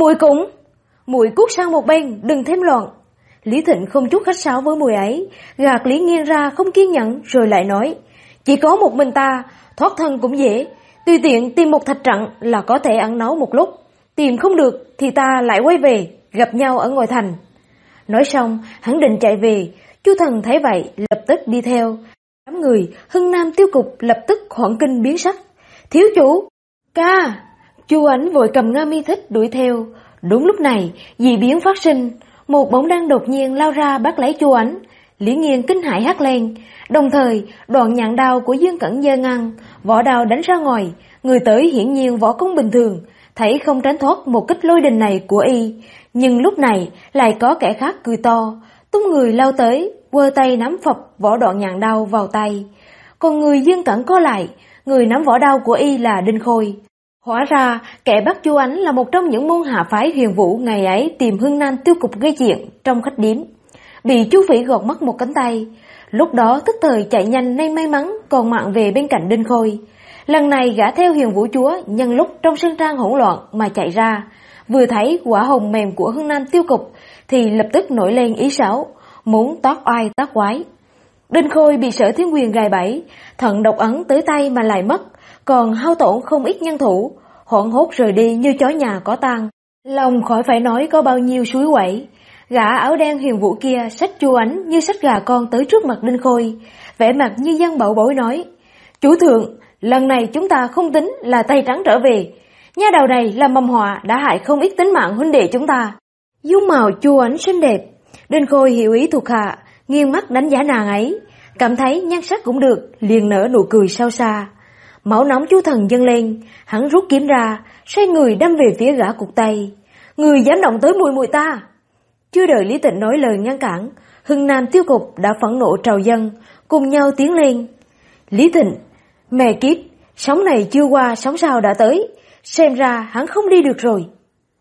muội cút sang một bên, đừng thêm loạn. Lý Thịnh không chút khách sáo với muội ấy, gạt Lý Nghiên ra không kiên nhẫn rồi lại nói, chỉ có một mình ta, thoát thân cũng dễ, tùy tiện tìm một thạch trận là có thể ăn nấu một lúc, tìm không được thì ta lại quay về, gặp nhau ở ngoài thành. Nói xong, hắn định chạy về, Chu Thần thấy vậy lập tức đi theo. Đám người Hưng Nam Tiêu Cục lập tức hoảng kinh biến sắc. Thiếu chủ, ca! Chu Ánh vội cầm Nga Mi Thích đuổi theo. Đúng lúc này, dị biến phát sinh, một bóng đen đột nhiên lao ra bắt lấy Chu Ánh. Lý Nghiên kinh hãi hét lên, đồng thời đoạn nhạn đao của Dương Cẩn giơ ngang, vỏ đao đánh ra ngoài, người tới hiển nhiên võ công bình thường, thấy không tránh thoát một kích lôi đình này của y, nhưng lúc này lại có kẻ khác cười to, tung người lao tới, quơ tay nắm phập vỏ đoạn nhạn đao vào tay. Còn người Dương Cẩn co lại, người nắm vỏ đao của y là Đinh Khôi. Hóa ra kẻ bắt Chu Ánh là một trong những môn hạ phái Huyền Vũ ngày ấy tìm Hưng Nam Tiêu Cục gây chuyện trong khách điếm, bị Chu Phỉ gọt mất một cánh tay. Lúc đó tức thời chạy nhanh nên may mắn còn mạng về bên cạnh Đinh Khôi. Lần này gã theo Huyền Vũ chúa nhân lúc trong sân trang hỗn loạn mà chạy ra, vừa thấy quả hồng mềm của Hưng Nam Tiêu Cục thì lập tức nổi lên ý xấu, muốn tác oai tác quái. Đinh Khôi bị Sở Thiên Quyền gài bẫy, thận độc ấn tới tay mà lại mất, còn hao tổn không ít nhân thủ, hoảng hốt rời đi như chó nhà có tang. Lòng khỏi phải nói có bao nhiêu suối quẩy. Gã áo đen Huyền Vũ kia xách Chu Ánh như xách gà con tới trước mặt Đinh Khôi, vẻ mặt như dân bậu bối nói, chủ thượng, lần này chúng ta không tính là tay trắng trở về, nha đầu này là mầm họa đã hại không ít tính mạng huynh đệ chúng ta. Dung mạo Chu Ánh xinh đẹp, Đinh Khôi hiểu ý thuộc hạ, nghiêng mắt đánh giá nàng ấy, cảm thấy nhan sắc cũng được, liền nở nụ cười sâu xa. Máu nóng Chu Thần dâng lên, hắn rút kiếm ra, xoay người đâm về phía gã cụt tay. Người dám động tới muội ta! Chưa đợi Lý Tịnh nói lời ngăn cản, Hưng Nam Tiêu Cục đã phẫn nộ trào dâng, cùng nhau tiến lên. Lý Tịnh, mẹ kiếp, sóng này chưa qua sóng sau đã tới, xem ra hắn không đi được rồi.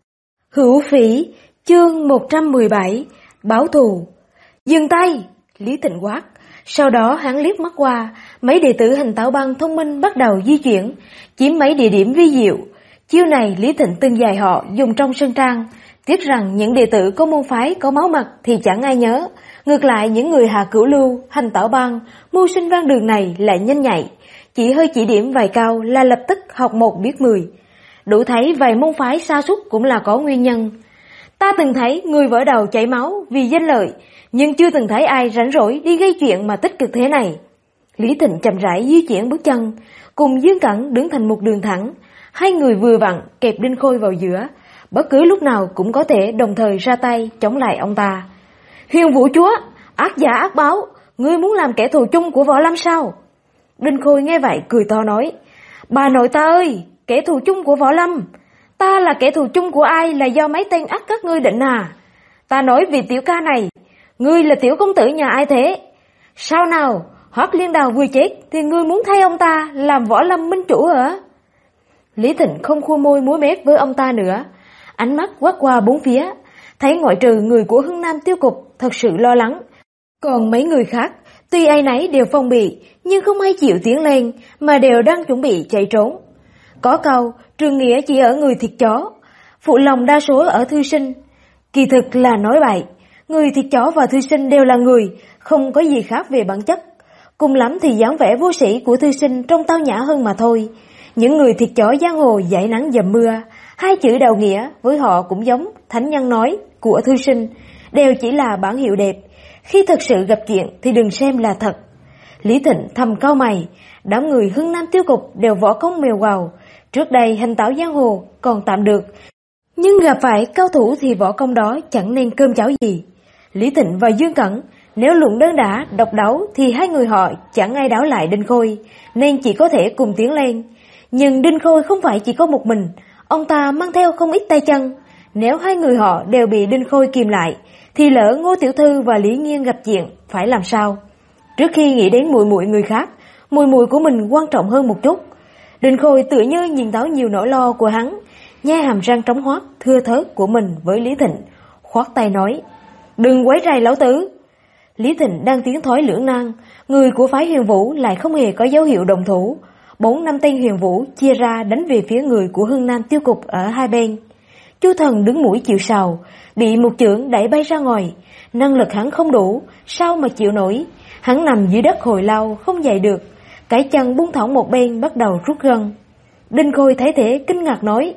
Hữu Phỉ, chương 117, báo thù. Dừng tay! Lý Tịnh quát. Sau đó hắn liếc mắt qua, mấy đệ tử Hành Tảo Bang thông minh bắt đầu di chuyển, chiếm mấy địa điểm vi diệu. Chiêu này Lý Thịnh từng dạy họ dùng trong sân trang, Tiếc rằng những đệ tử có môn phái có máu mặt thì chẳng ai nhớ, ngược lại những người hạ cửu lưu, hành tảo bang, mưu sinh văn đường này lại nhanh nhạy, chỉ hơi chỉ điểm vài câu là lập tức học một biết 10. Đủ thấy vài môn phái sa sút cũng là có nguyên nhân. Ta từng thấy người vỡ đầu chảy máu vì danh lợi, nhưng chưa từng thấy ai rảnh rỗi đi gây chuyện mà tích cực thế này. Lý Thịnh chậm rãi di chuyển bước chân, cùng Dương Cẩn đứng thành một đường thẳng, hai người vừa vặn kẹp Đinh Khôi vào giữa, bất cứ lúc nào cũng có thể đồng thời ra tay chống lại ông ta. Huyền Vũ Chúa, ác giả ác báo, ngươi muốn làm kẻ thù chung của Võ Lâm sao? Đinh Khôi nghe vậy cười to nói, bà nội ta ơi, kẻ thù chung của Võ Lâm, ta là kẻ thù chung của ai là do mấy tên ác các ngươi định à? Ta nói vì tiểu ca này, ngươi là tiểu công tử nhà ai thế? Sao nào, Hoắc Liên Đào vừa chết thì ngươi muốn thay ông ta làm Võ Lâm minh chủ hả? Lý Thịnh không khua môi múa mép với ông ta nữa, ánh mắt quét qua bốn phía, thấy ngoại trừ người của Hưng Nam Tiêu Cục thật sự lo lắng, còn mấy người khác tuy ai nấy đều phong bị nhưng không ai chịu tiến lên mà đều đang chuẩn bị chạy trốn. Có câu trường nghĩa chỉ ở người thịt chó, phụ lòng đa số ở thư sinh. Kỳ thực là nói bậy, người thịt chó và thư sinh đều là người, không có gì khác về bản chất. Cùng lắm thì dáng vẻ vô sĩ của thư sinh trông tao nhã hơn mà thôi. Những người thịt chó giang hồ dãi nắng dầm mưa, hai chữ đạo nghĩa với họ cũng giống thánh nhân nói của thư sinh, đều chỉ là bản hiệu đẹp. Khi thật sự gặp chuyện thì đừng xem là thật. Lý Thịnh thầm cau mày, đám người Hưng Nam Tiêu Cục đều võ công mèo quào, trước đây hành tảo giang hồ còn tạm được, nhưng gặp phải cao thủ thì võ công đó chẳng nên cơm cháo gì. Lý Thịnh và Dương Cẩn nếu luận đơn đả độc đấu thì hai người họ chẳng ai đáo lại Đinh Khôi, nên chỉ có thể cùng tiến lên. Nhưng Đinh Khôi không phải chỉ có một mình, ông ta mang theo không ít tay chân. Nếu hai người họ đều bị Đinh Khôi kìm lại, thì lỡ Ngô Tiểu Thư và Lý Nghiên gặp chuyện, phải làm sao? Trước khi nghĩ đến muội muội người khác, muội muội của mình quan trọng hơn một chút. Đinh Khôi tựa như nhìn thấu nhiều nỗi lo của hắn, nhe hàm răng trống hoác thưa thớt của mình với Lý Thịnh, khoát tay nói, đừng quấy rầy lão tử. Lý Thịnh đang tiến thoái lưỡng nan, người của phái Huyền Vũ lại không hề có dấu hiệu đồng thủ. 4-5 tên Huyền Vũ chia ra đánh về phía người của Hưng Nam Tiêu Cục ở hai bên. Chu Thần đứng mũi chịu sào, bị một chưởng đẩy bay ra ngoài, năng lực hắn không đủ, sao mà chịu nổi. Hắn nằm dưới đất hồi lâu không dậy được, cái chân buông thõng một bên bắt đầu rút gân. Đinh Khôi thấy thế kinh ngạc nói,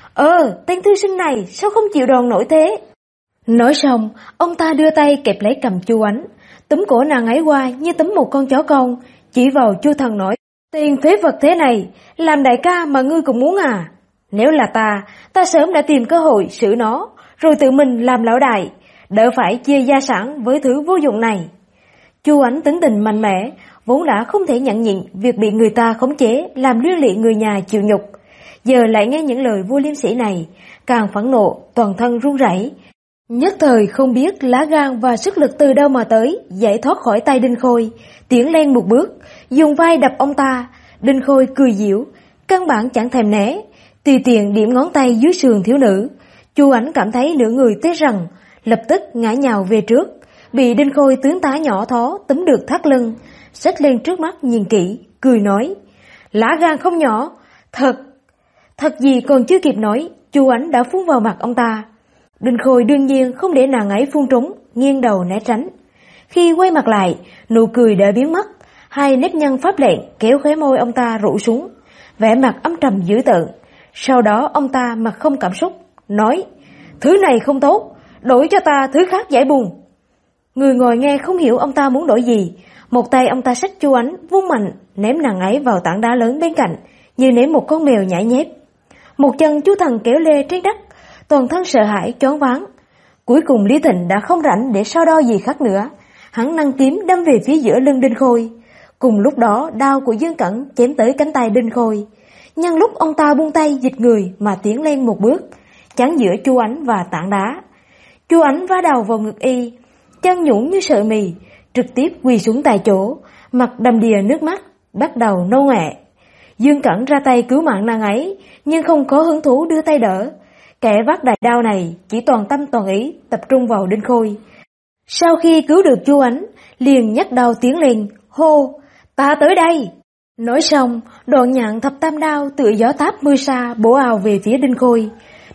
tên thư sinh này sao không chịu đòn nổi thế? Nói xong, ông ta đưa tay kẹp lấy cầm Chu Ánh, túm cổ nàng ấy qua như túm một con chó con, chỉ vào Chu Thần nói, tiền phế vật thế này, làm đại ca mà ngươi cũng muốn à? Nếu là ta sớm đã tìm cơ hội xử nó, rồi tự mình làm lão đại, đỡ phải chia gia sản với thứ vô dụng này. Chu Ánh tính tình mạnh mẽ, vốn đã không thể nhẫn nhịn việc bị người ta khống chế, làm liên lụy người nhà chịu nhục. Giờ lại nghe những lời vô liêm sỉ này, càng phẫn nộ, toàn thân run rẩy. Nhất thời không biết lá gan và sức lực từ đâu mà tới, giải thoát khỏi tay Đinh Khôi, tiến lên một bước, dùng vai đập ông ta. Đinh Khôi cười giễu, căn bản chẳng thèm né, tùy tiện điểm ngón tay dưới sườn thiếu nữ. Chu Ánh cảm thấy nửa người tê rần, lập tức ngã nhào về trước, bị Đinh Khôi tướng tá nhỏ thó túm được thắt lưng, xách lên trước mắt nhìn kỹ, cười nói, lá gan không nhỏ, thật gì còn chưa kịp nói, Chu Ánh đã phun vào mặt ông ta. Đinh Khôi đương nhiên không để nàng ấy phun trúng, nghiêng đầu né tránh. Khi quay mặt lại, nụ cười đã biến mất, hai nếp nhăn pháp lệnh kéo khóe môi ông ta rũ xuống, vẻ mặt âm trầm dữ tợn. Sau đó ông ta mặt không cảm xúc, nói, thứ này không tốt, đổi cho ta thứ khác giải buồn. Người ngồi nghe không hiểu ông ta muốn đổi gì, một tay ông ta xách Chu Ánh vung mạnh, ném nàng ấy vào tảng đá lớn bên cạnh, như ném một con mèo nhảy nhép. Một chân Chu Thần kéo lê trên đất, toàn thân sợ hãi choáng váng. Cuối cùng Lý Thịnh đã không rảnh để so đo gì khác nữa, hắn nâng kiếm đâm về phía giữa lưng Đinh Khôi. Cùng lúc đó đao của Dương Cẩn chém tới cánh tay Đinh Khôi. Nhân lúc ông ta buông tay dịch người mà tiến lên một bước, chắn giữa Chu Ánh và tảng đá. Chu Ánh vá đầu vào ngực y, chân nhũn như sợi mì, trực tiếp quỳ xuống tại chỗ, mặt đầm đìa nước mắt, bắt đầu nô nghẹ. Dương Cẩn ra tay cứu mạng nàng ấy, nhưng không có hứng thú đưa tay đỡ. Kẻ vác đại đao này chỉ toàn tâm toàn ý tập trung vào Đinh Khôi. Sau khi cứu được Chu Ánh, liền nhấc đao tiến lên, hô, ta tới đây. Nói xong, đoạn nhạn thập tam đao tựa gió táp mưa sa bổ ào về phía Đinh Khôi.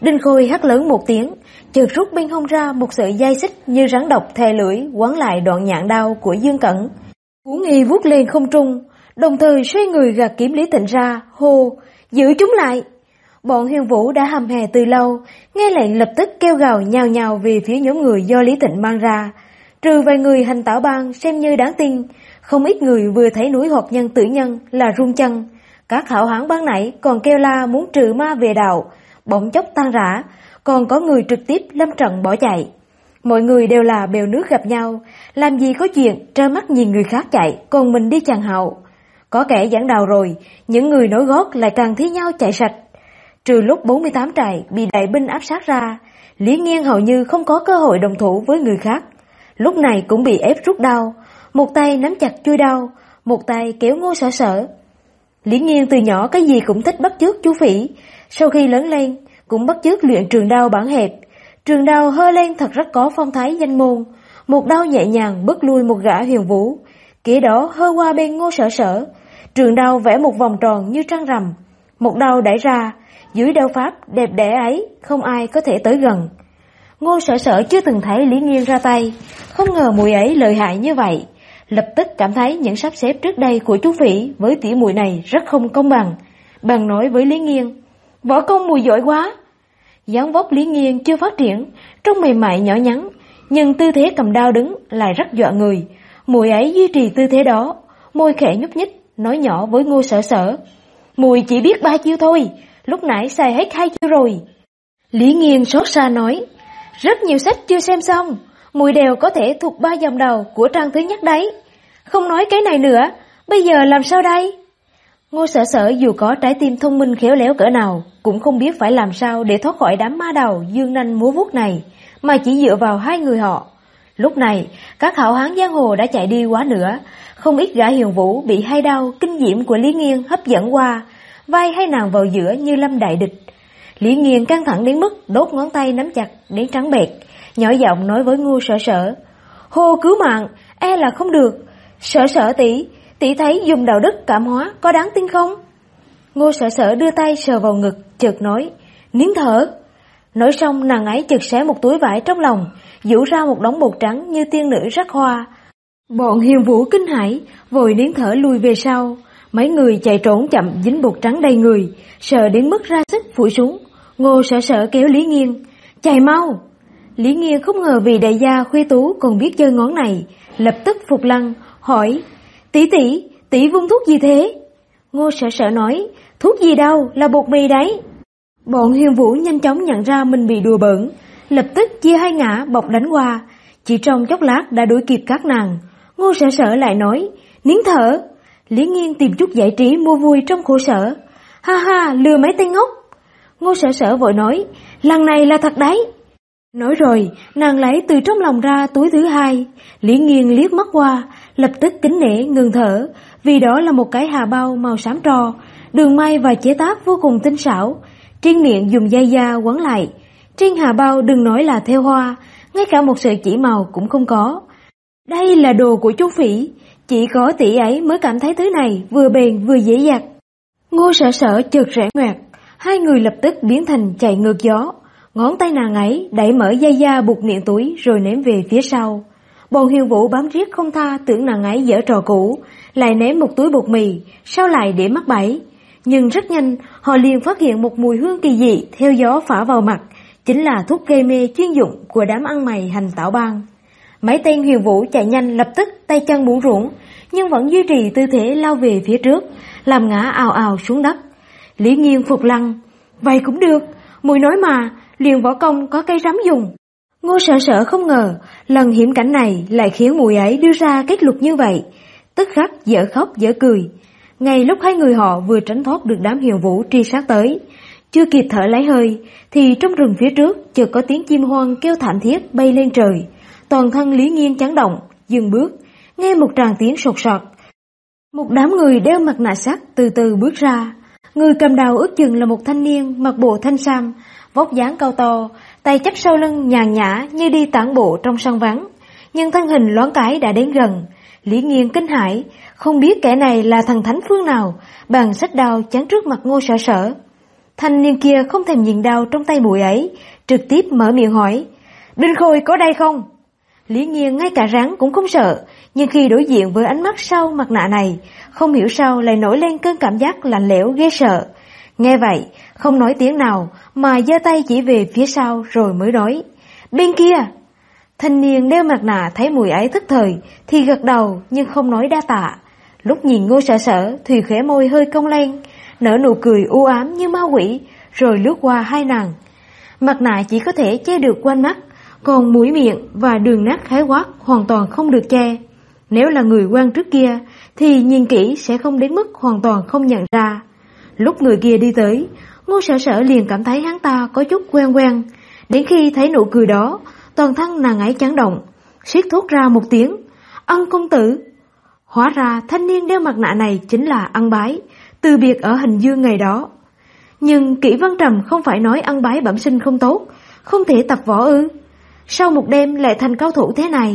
Đinh Khôi hét lớn một tiếng, chợt rút bên hông ra một sợi dây xích như rắn độc thè lưỡi quấn lại đoạn nhạn đao của Dương Cẩn. Vũ Nghi vuốt lên không trung, đồng thời xoay người gạt kiếm Lý Tịnh ra, hô, giữ chúng lại. Bọn Huyền Vũ đã hầm hè từ lâu, nghe lệnh lập tức kêu gào nhào nhào về phía nhóm người do Lý Tịnh mang ra. Trừ vài người hành tảo bang xem như đáng tin, không ít người vừa thấy núi họp nhân tử nhân là run chân. Các hảo hán ban nãy còn kêu la muốn trừ ma về đạo, bỗng chốc tan rã, còn có người trực tiếp lâm trận bỏ chạy. Mọi người đều là bèo nước gặp nhau, làm gì có chuyện trơ mắt nhìn người khác chạy, còn mình đi chàng hậu. Có kẻ giảng đạo rồi, những người nối gót lại càng thi nhau chạy sạch. Trừ lúc 48 trại bị đại binh áp sát ra, Lý Nghiên hầu như không có cơ hội đồng thủ với người khác. Lúc này cũng bị ép rút đao, một tay nắm chặt chuôi đao, một tay kéo Ngô Sở Sở. Lý Nghiên từ nhỏ cái gì cũng thích bắt chước Chu Phỉ, sau khi lớn lên cũng bắt chước luyện trường đao bản hẹp. Trường đao hơ lên thật rất có phong thái danh môn, một đao nhẹ nhàng bứt lui một gã Huyền Vũ, kế đó hơ qua bên Ngô Sở Sở. Trường đao vẽ một vòng tròn như trăng rằm, một đao đẩy ra, dưới đao pháp đẹp đẽ ấy không ai có thể tới gần. Ngô Sở Sở chưa từng thấy Lý Nghiên ra tay, không ngờ muội ấy lợi hại như vậy, lập tức cảm thấy những sắp xếp trước đây của Chu Phỉ với tỷ muội này rất không công bằng. Bèn nói với Lý Nghiên, võ công mùi giỏi quá. Dáng vóc Lý Nghiên chưa phát triển, trông mềm mại nhỏ nhắn, nhưng tư thế cầm đao đứng lại rất dọa người. Muội ấy duy trì tư thế đó, môi khẽ nhúc nhích, nói nhỏ với Ngô Sở Sở, muội chỉ biết 3 chiêu thôi, lúc nãy xài hết 2 chiêu rồi. Lý Nghiên xót xa nói, rất nhiều sách chưa xem xong, muội đều có thể thuộc 3 dòng đầu của trang thứ nhất đấy. Không nói cái này nữa, bây giờ làm sao đây? Ngô Sở Sở dù có trái tim thông minh khéo léo cỡ nào, cũng không biết phải làm sao để thoát khỏi đám ma đầu dương nanh múa vuốt này, mà chỉ dựa vào hai người họ. Lúc này, các hảo hán giang hồ đã chạy đi quá nữa, không ít gã Huyền Vũ bị hai đao kinh diễm của Lý Nghiên hấp dẫn qua, vai hai nàng vào giữa như lâm đại địch. Lý Nghiên căng thẳng đến mức đốt ngón tay nắm chặt đến trắng bệch, nhỏ giọng nói với Ngô Sở Sở, hô cứu mạng, e là không được. Sở Sở tỷ, tỷ thấy dùng đạo đức cảm hóa có đáng tin không? Ngô Sở Sở đưa tay sờ vào ngực, chợt nói, nín thở. Nói xong nàng ấy chợt xé một túi vải trong lòng, giũ ra một đống bột trắng như tiên nữ rắc hoa. Bọn Huyền Vũ kinh hãi, vội nín thở lùi về sau. Mấy người chạy trốn chậm dính bột trắng đầy người, sợ đến mức ra sức phủi xuống. Ngô Sở Sở kéo Lý Nghiên, chạy mau. Lý Nghiên không ngờ vì đại gia khuê tú còn biết chơi ngón này, lập tức phục lăng, hỏi, tỷ vung thuốc gì thế? Ngô Sở Sở nói, thuốc gì đâu, là bột mì đấy. Bọn Huyền Vũ nhanh chóng nhận ra mình bị đùa bỡn, lập tức chia hai ngã bọc đánh qua, chỉ trong chốc lát đã đuổi kịp các nàng. Ngô Sở Sở lại nói, nín thở. Lý Nghiên tìm chút giải trí mua vui trong khổ sở, ha ha, lừa mấy tên ngốc. Ngô Sở Sở vội nói, lần này là thật đấy. Nói rồi, nàng lấy từ trong lòng ra túi thứ hai. Lý Nghiên liếc mắt qua, lập tức kính nể ngừng thở, vì đó là một cái hà bao màu xám tro, đường may và chế tác vô cùng tinh xảo, trên miệng dùng dây da quấn lại. Trên hà bao đừng nói là thêu hoa, ngay cả một sợi chỉ màu cũng không có. Đây là đồ của Chu Phỉ, chỉ có tỷ ấy mới cảm thấy thứ này vừa bền vừa dễ dặt. Ngô Sở Sở chợt rẽ ngoặt, hai người lập tức biến thành chạy ngược gió. Ngón tay nàng ấy đẩy mở dây da buộc miệng túi rồi ném về phía sau. Bọn Huyền Vũ bám riết không tha, tưởng nàng ấy giở trò cũ, lại ném một túi bột mì, sau lại để mắc bẫy. Nhưng rất nhanh, họ liền phát hiện một mùi hương kỳ dị theo gió phả vào mặt, chính là thuốc gây mê chuyên dụng của đám ăn mày hành tảo bang. Mấy tên Huyền Vũ chạy nhanh lập tức tay chân bủn rủn, nhưng vẫn duy trì tư thế lao về phía trước, làm ngã ào ào xuống đất. Lý Nghiên phục lăng, vậy cũng được, muội nói mà, liền võ công có cây rắm dùng. Ngô Sở Sở không ngờ lần hiểm cảnh này lại khiến muội ấy đưa ra kết luận như vậy, tức khắc dở khóc dở cười. Ngay lúc hai người họ vừa tránh thoát được đám Huyền Vũ truy sát tới, chưa kịp thở lấy hơi thì trong rừng phía trước chợt có tiếng chim hoang kêu thảm thiết bay lên trời. Toàn thân Lý Nghiên chấn động, dừng bước, nghe một tràng tiếng sột soạt. Một đám người đeo mặt nạ sắt từ từ bước ra. Người cầm đầu ước chừng là một thanh niên mặc bộ thanh sam, vóc dáng cao to, tay chắp sau lưng nhàn nhã như đi tản bộ trong sân vắng, nhưng thân hình loáng cái đã đến gần. Lý Nghiên kinh hãi, không biết kẻ này là thần thánh phương nào, bèn xách đao chắn trước mặt Ngô Sở Sở. Thanh niên kia không thèm nhìn đao trong tay muội ấy, trực tiếp mở miệng hỏi: Đinh Khôi có đây không? Lý Nghiên ngay cả rắn cũng không sợ, nhưng khi đối diện với ánh mắt sau mặt nạ này, không hiểu sao lại nổi lên cơn cảm giác lạnh lẽo ghê sợ. Nghe vậy, không nói tiếng nào mà giơ tay chỉ về phía sau rồi mới nói: Bên kia. Thanh niên đeo mặt nạ thấy mùi ấy thất thời thì gật đầu nhưng không nói đa tạ. Lúc nhìn Ngô Sở Sở thì khóe môi hơi cong lên, nở nụ cười u ám như ma quỷ, rồi lướt qua hai nàng. Mặt nạ chỉ có thể che được quanh mắt, còn mũi miệng và đường nét khái quát hoàn toàn không được che. Nếu là người quen trước kia thì nhìn kỹ sẽ không đến mức hoàn toàn không nhận ra. Lúc người kia đi tới, Ngô Sở Sở liền cảm thấy hắn ta có chút quen quen. Đến khi thấy nụ cười đó, toàn thân nàng ấy chấn động, suýt thốt ra một tiếng: Ân công tử. Hóa ra thanh niên đeo mặt nạ này chính là Ân Bái, từ biệt ở Hình Dương ngày đó. Nhưng Kỷ Văn Trầm không phải nói Ân Bái bẩm sinh không tốt, không thể tập võ ư? Sau một đêm lại thành cao thủ thế này.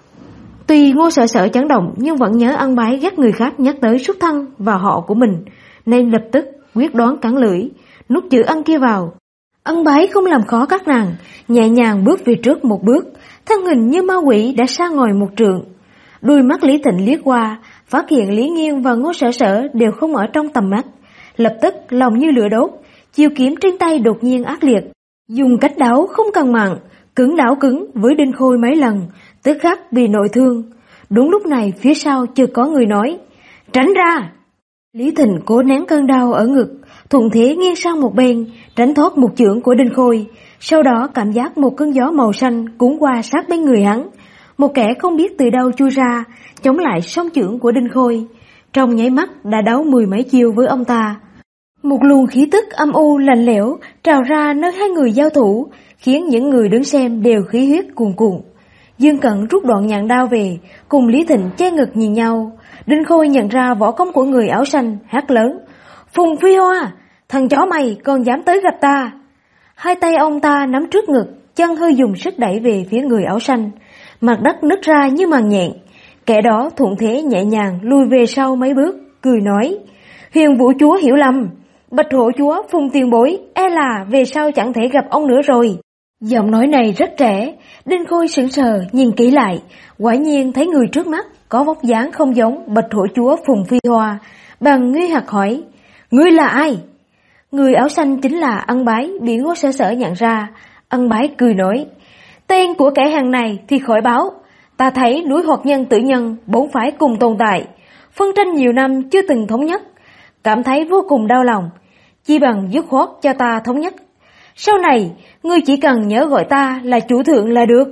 Tuy Ngô Sở Sở chấn động nhưng vẫn nhớ Ân Bái ghét người khác nhắc tới xuất thân và họ của mình, nên lập tức quyết đoán cắn lưỡi, nuốt chữ Ân kia vào. Ân Bái không làm khó các nàng, nhẹ nhàng bước về trước một bước, thân hình như ma quỷ đã xa ngồi một trượng. Đôi mắt Lý Thịnh liếc qua, phát hiện Lý Nghiên và Ngô Sở Sở đều không ở trong tầm mắt, lập tức lòng như lửa đốt, chiêu kiếm trên tay đột nhiên ác liệt, dùng cách đấu không cần mặn, cứng đảo cứng với Đinh Khôi mấy lần, tức khắc bị nội thương. Đúng lúc này phía sau chợt có người nói: Tránh ra! Lý Thịnh cố nén cơn đau ở ngực, thuận thế nghiêng sang một bên, tránh thoát một chưởng của Đinh Khôi. Sau đó cảm giác một cơn gió màu xanh cuốn qua sát bên người hắn, một kẻ không biết từ đâu chui ra, chống lại song chưởng của Đinh Khôi. Trong nháy mắt đã đấu mười mấy chiêu với ông ta. Một luồng khí tức âm u lạnh lẽo trào ra nơi hai người giao thủ, khiến những người đứng xem đều khí huyết cuồn cuộn. Dương Cẩn rút đoạn nhạn đao về, cùng Lý Thịnh che ngực nhìn nhau. Đinh Khôi nhận ra võ công của người áo xanh, hét lớn: Phùng Phi Hoa, thằng chó mày còn dám tới gặp ta! Hai tay ông ta nắm trước ngực, chân hơi dùng sức đẩy về phía người áo xanh. Mặt đất nứt ra như màn nhện. Kẻ đó thuận thế nhẹ nhàng lùi về sau mấy bước, cười nói: Huyền Vũ chúa hiểu lầm, Bạch Hổ chúa Phùng tiền bối e là về sau chẳng thể gặp ông nữa rồi. Giọng nói này rất trẻ. Đinh Khôi sững sờ nhìn kỹ lại, quả nhiên thấy người trước mắt có vóc dáng không giống Bạch Hổ chúa Phùng Phi Hoa, bằng nghi hoặc hỏi: Ngươi là ai? Người áo xanh chính là Ân Bái, bị Ngô Sở Sở nhận ra. Ân Bái cười nói: Tên của kẻ hàng này thì khỏi báo, ta thấy núi Hoạt Nhân Tử Nhân bốn phái cùng tồn tại, phân tranh nhiều năm chưa từng thống nhất, cảm thấy vô cùng đau lòng, chi bằng dứt khoát cho ta thống nhất. Sau này ngươi chỉ cần nhớ gọi ta là chủ thượng là được.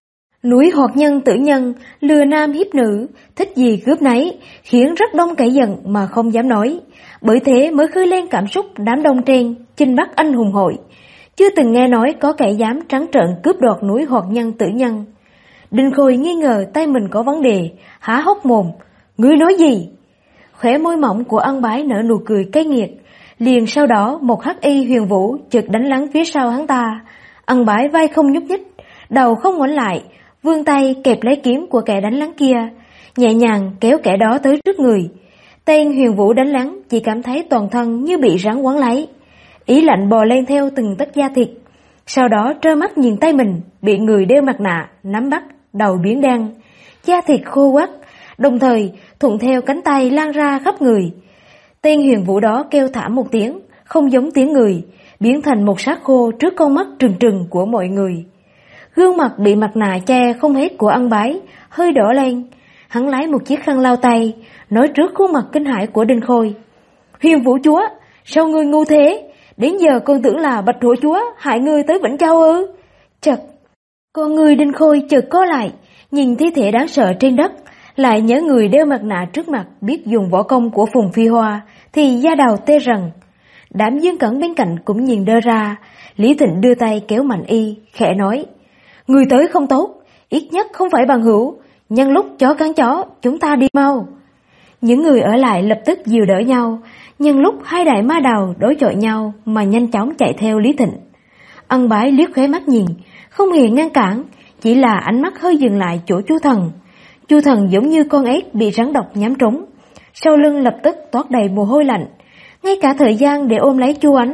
Núi Hoạt Nhân Tử Nhân lừa nam hiếp nữ, thích gì cướp nấy, khiến rất đông kẻ giận mà không dám nói, bởi thế mới khơi lên cảm xúc đám đông trên chinh bắt anh hùng hội. Chưa từng nghe nói có kẻ dám trắng trợn cướp đoạt núi Hoạt Nhân Tử Nhân. Đinh Khôi nghi ngờ tay mình có vấn đề, há hốc mồm: Ngươi nói gì? Khóe môi mỏng của Ân Bái nở nụ cười cay nghiệt. Liền sau đó một hắc y Huyền Vũ chợt đánh lắng phía sau hắn ta. Ân Bái vai không nhúc nhích, đầu không ngoảnh lại, vươn tay kẹp lấy kiếm của kẻ đánh lắng kia, nhẹ nhàng kéo kẻ đó tới trước người. Tên Huyền Vũ đánh lắng chỉ cảm thấy toàn thân như bị rắn quấn lấy, ý lạnh bò lên theo từng tấc da thịt. Sau đó trơ mắt nhìn tay mình bị người đeo mặt nạ nắm bắt, đầu biến đen, da thịt khô quắt, đồng thời thuận theo cánh tay lan ra khắp người. Tên Huyền Vũ đó kêu thảm một tiếng, không giống tiếng người, biến thành một xác khô trước con mắt trừng trừng của mọi người. Gương mặt bị mặt nạ che không hết của Ân Bái hơi đỏ lên, hắn lấy một chiếc khăn lau tay, nói trước khuôn mặt kinh hãi của Đinh Khôi: Huyền Vũ chúa, sao ngươi ngu thế? Đến giờ con tưởng là Bạch Hổ chúa hại ngươi tới Vĩnh Châu ư? Chật, con người Đinh Khôi chợt co lại, nhìn thi thể đáng sợ trên đất, lại nhớ người đeo mặt nạ trước mặt biết dùng võ công của Phùng Phi Hoa, thì da đầu tê rần. Đám Dương Cẩn bên cạnh cũng nhìn đơ ra. Lý Thịnh đưa tay kéo Mạnh Y, khẽ nói: Người tới không tốt, ít nhất không phải bằng hữu, nhân lúc chó cắn chó, chúng ta đi mau. Những người ở lại lập tức dìu đỡ nhau, nhân lúc hai đại ma đầu đối chọi nhau mà nhanh chóng chạy theo Lý Thịnh. Ân Bái liếc khóe mắt nhìn, không hề ngăn cản, chỉ là ánh mắt hơi dừng lại chỗ Chu Thần. Chu Thần giống như con ếch bị rắn độc nhắm trúng, sau lưng lập tức toát đầy mồ hôi lạnh. Ngay cả thời gian để ôm lấy Chu Ánh,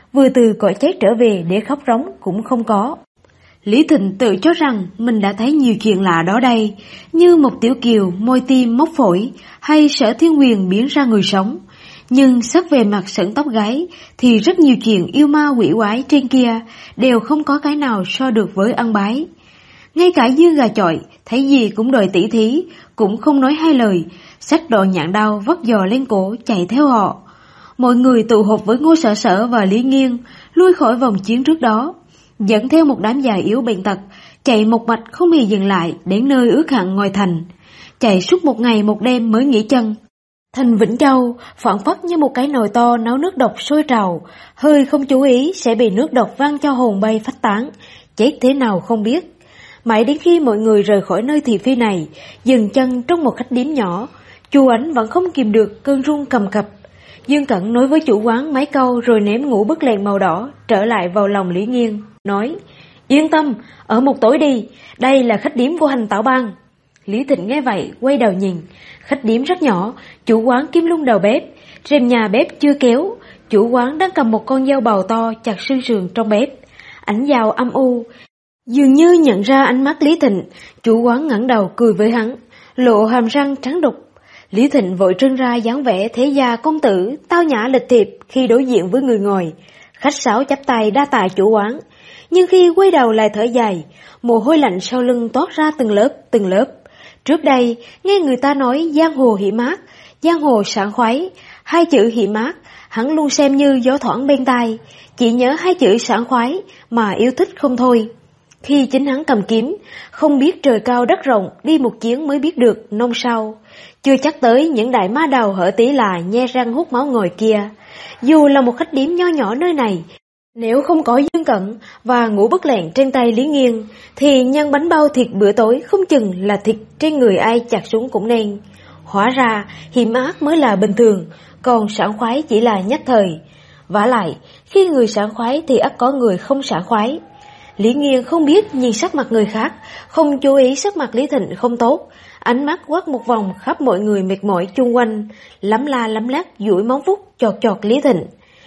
vừa từ cõi chết trở về để khóc rống cũng không có. Lý Thịnh tự cho rằng mình đã thấy nhiều chuyện lạ đó đây, như một tiểu kiều môi tim móc phổi hay Sở Thiên Huyền biến ra người sống. Nhưng xét về mặt sẩn tóc gái thì rất nhiều chuyện yêu ma quỷ quái trên kia đều không có cái nào so được với ăn bái. Ngay cả Dương gà chọi thấy gì cũng đòi tỉ thí, cũng không nói hai lời, xách đòn nhạn đao vắt giò lên cổ chạy theo họ. Mọi người tụ họp với Ngô Sở Sở và Lý Nghiên lui khỏi vòng chiến trước đó, dẫn theo một đám già yếu bệnh tật, chạy một mạch không hề dừng lại đến nơi ước hẹn ngoài thành. Chạy suốt một ngày một đêm mới nghỉ chân. Thành Vĩnh Châu phảng phất như một cái nồi to nấu nước độc sôi trào, hơi không chú ý sẽ bị nước độc văng cho hồn bay phách tán, chết thế nào không biết. Mãi đến khi mọi người rời khỏi nơi thị phi này, dừng chân trong một khách điếm nhỏ, Chu Ánh vẫn không kìm được cơn run cầm cập. Dương Cẩn nói với chủ quán mấy câu rồi ném ngũ bức lèn màu đỏ trở lại vào lòng Lý Nghiên, nói: "Yên tâm, ở một tối đi, đây là khách điếm của Hành Tảo Bang." Lý Thịnh nghe vậy quay đầu nhìn, khách điếm rất nhỏ, chủ quán Kim Lung đầu bếp, rèm nhà bếp chưa kéo, chủ quán đang cầm một con dao bầu to chặt xương sườn trong bếp, ánh dao âm u. Dường như nhận ra ánh mắt Lý Thịnh, chủ quán ngẩng đầu cười với hắn, lộ hàm răng trắng đục. Lý Thịnh vội trưng ra dáng vẻ thế gia công tử, tao nhã lịch thiệp khi đối diện với người ngồi, khách sáo chắp tay đa tạ chủ quán. Nhưng khi quay đầu lại thở dài, mồ hôi lạnh sau lưng toát ra từng lớp từng lớp. Trước đây, nghe người ta nói giang hồ hỉ mát, giang hồ sảng khoái, hai chữ hỉ mát, hắn luôn xem như gió thoảng bên tai, chỉ nhớ hai chữ sảng khoái mà yêu thích không thôi. Khi chính hắn cầm kiếm, không biết trời cao đất rộng, đi một chuyến mới biết được nông sau. Chưa chắc tới những đại ma đầu hở tí là nhe răng hút máu ngồi kia. Dù là một khách điếm nho nhỏ nơi này, nếu không có Dương Cẩn và ngũ bức lẹn trên tay Lý Nghiên, thì nhân bánh bao thịt bữa tối không chừng là thịt trên người ai chặt xuống cũng nên. Hóa ra hiểm ác mới là bình thường, còn sảng khoái chỉ là nhất thời. Vả lại, khi người sảng khoái thì ắt có người không sảng khoái. Lý Nghiên không biết nhìn sắc mặt người khác, không chú ý sắc mặt Lý Thịnh không tốt, ánh mắt quét một vòng khắp mọi người mệt mỏi chung quanh, lắm la lắm lát duỗi móng vuốt chọt chọt Lý Thịnh.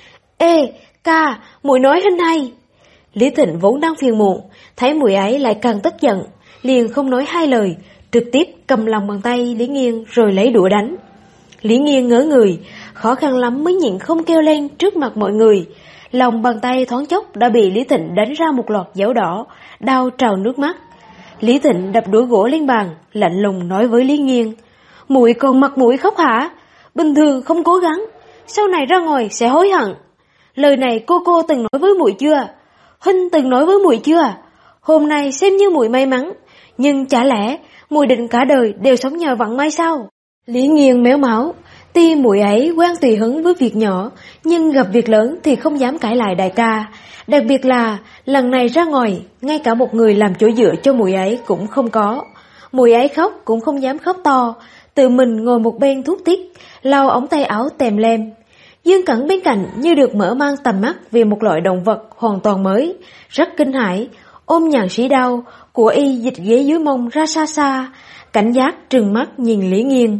"Ê, ca, muội nói hình hay." Lý Thịnh vốn đang phiền muộn, thấy muội ấy lại càng tức giận, liền không nói hai lời, trực tiếp cầm lòng bàn tay Lý Nghiên rồi lấy đũa đánh. Lý Nghiên ngớ người, khó khăn lắm mới nhịn không kêu lên trước mặt mọi người. Lòng bàn tay thoáng chốc đã bị Lý Thịnh đánh ra một loạt dấu đỏ, đau trào nước mắt. Lý Thịnh đập đũa gỗ lên bàn, lạnh lùng nói với Lý Nghiên: "Muội còn mặt mũi khóc hả? Bình thường không cố gắng, sau này ra ngoài sẽ hối hận. Lời này cô từng nói với muội chưa? Huynh từng nói với muội chưa? Hôm nay xem như muội may mắn, nhưng chả lẽ muội định cả đời đều sống nhờ vận may sao?" Lý Nghiên méo máu, tuy muội ấy quen tùy hứng với việc nhỏ, nhưng gặp việc lớn thì không dám cãi lại đại ca. Đặc biệt là lần này ra ngoài, ngay cả một người làm chỗ dựa cho muội ấy cũng không có. Muội ấy khóc cũng không dám khóc to, tự mình ngồi một bên thuốc tiếc, lau ống tay áo tèm lem. Dương Cẩn bên cạnh như được mở mang tầm mắt vì một loại động vật hoàn toàn mới, rất kinh hãi, ôm nhàn sĩ đao của y dịch ghế dưới mông ra xa xa, cảnh giác trừng mắt nhìn Lý Nghiên.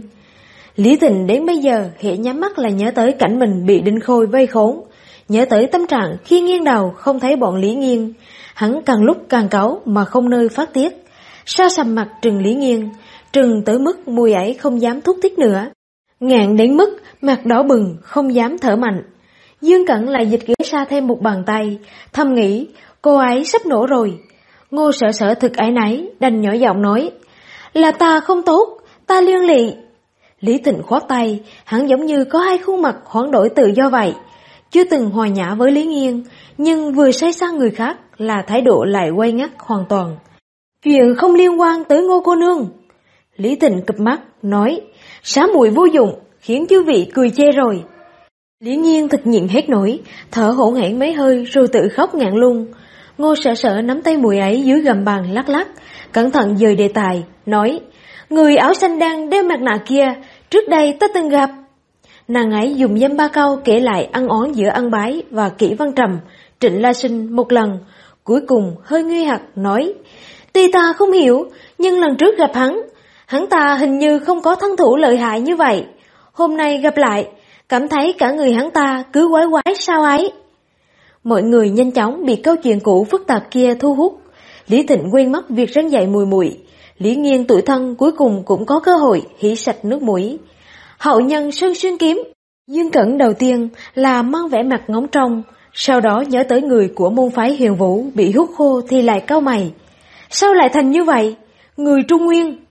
Lý Thịnh đến bây giờ hễ nhắm mắt là nhớ tới cảnh mình bị Đinh Khôi vây khốn, nhớ tới tâm trạng khi nghiêng đầu không thấy bọn Lý Nghiên, hắn càng lúc càng cáu mà không nơi phát tiết, sa sầm mặt trừng Lý Nghiên, trừng tới mức mùi ấy không dám thúc thiết nữa, ngạn đến mức mặt đỏ bừng không dám thở mạnh. Dương Cẩn lại dịch ghế ra thêm một bàn tay, thầm nghĩ cô ấy sắp nổ rồi. Ngô Sở Sở thực áy náy, đành nhỏ giọng nói: "Là ta không tốt, ta liên lụy." Lý Thịnh khoát tay, hắn giống như có hai khuôn mặt hoán đổi tự do vậy, chưa từng hòa nhã với Lý Nghiên, nhưng vừa say sang người khác là thái độ lại quay ngắt hoàn toàn. "Chuyện không liên quan tới Ngô cô nương." Lý Thịnh cụp mắt, nói: "Xá muội vô dụng, khiến chư vị cười chê rồi." Lý Nghiên thực nhịn hết nổi, thở hổn hển mấy hơi rồi tự khóc ngạn luôn. Ngô Sở Sở nắm tay muội ấy dưới gầm bàn lắc lắc, cẩn thận dời đề tài, nói: "Người áo xanh đen đeo mặt nạ kia, trước đây ta từng gặp." Nàng ấy dùng dăm ba câu kể lại ăn oán giữa Ân Bái và Kỷ Văn Trầm, Trịnh La Sinh một lần, cuối cùng hơi nguy hoặc nói: "Tuy ta không hiểu, nhưng lần trước gặp hắn ta hình như không có thân thủ lợi hại như vậy. Hôm nay gặp lại, cảm thấy cả người hắn ta cứ quái quái sao ấy." Mọi người nhanh chóng bị câu chuyện cũ phức tạp kia thu hút. Lý Thịnh quên mất việc răn dạy mùi muội. Lý Nghiên tủi thân cuối cùng cũng có cơ hội hỉ sạch nước mũi. Hậu nhân Sơn Xuyên kiếm. Dương Cẩn đầu tiên là mang vẻ mặt ngóng trông, sau đó nhớ tới người của môn phái Huyền Vũ bị hút khô thì lại cau mày. Sao lại thành như vậy? Người Trung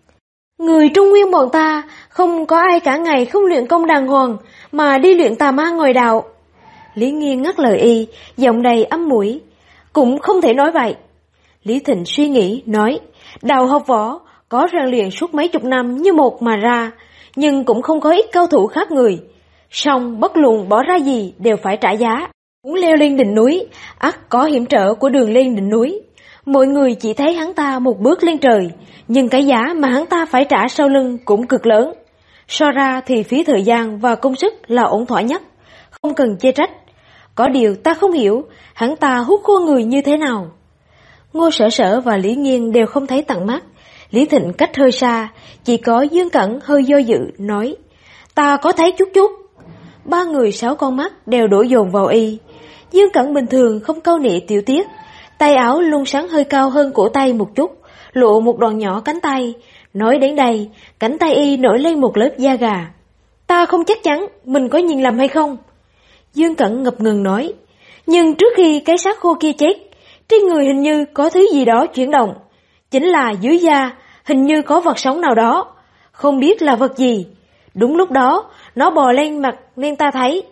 Nguyên bọn ta không có ai cả ngày không luyện công đàng hoàng mà đi luyện tà ma ngồi đạo. Lý Nghiên ngắt lời y, giọng đầy ấm mũi. Cũng không thể nói vậy. Lý Thịnh suy nghĩ, nói, đạo học võ có rèn luyện suốt mấy chục năm như một mà ra, nhưng cũng không có ít cao thủ khác người. Song bất luận bỏ ra gì đều phải trả giá. Muốn leo lên đỉnh núi, ắt có hiểm trở của đường lên đỉnh núi. Mọi người chỉ thấy hắn ta một bước lên trời, nhưng cái giá mà hắn ta phải trả sau lưng cũng cực lớn. So ra thì phí thời gian và công sức là ổn thỏa nhất, không cần chê trách. Có điều ta không hiểu, hắn ta hút khô người như thế nào. Ngô Sở Sở và Lý Nghiên đều không thấy tận mắt. Lý Thịnh cách hơi xa, chỉ có Dương Cẩn hơi do dự, nói, ta có thấy chút chút. Ba người 6 con mắt đều đổ dồn vào y. Dương Cẩn bình thường không câu nệ tiểu tiết, tay áo luôn sáng hơi cao hơn cổ tay một chút, lộ một đoạn nhỏ cánh tay. Nói đến đây, cánh tay y nổi lên một lớp da gà. Ta không chắc chắn mình có nhìn lầm hay không. Dương Cẩn ngập ngừng nói, nhưng trước khi cái xác khô kia chết, trên người hình như có thứ gì đó chuyển động. Chính là dưới da, hình như có vật sống nào đó, không biết là vật gì. Đúng lúc đó, nó bò lên mặt nên ta thấy.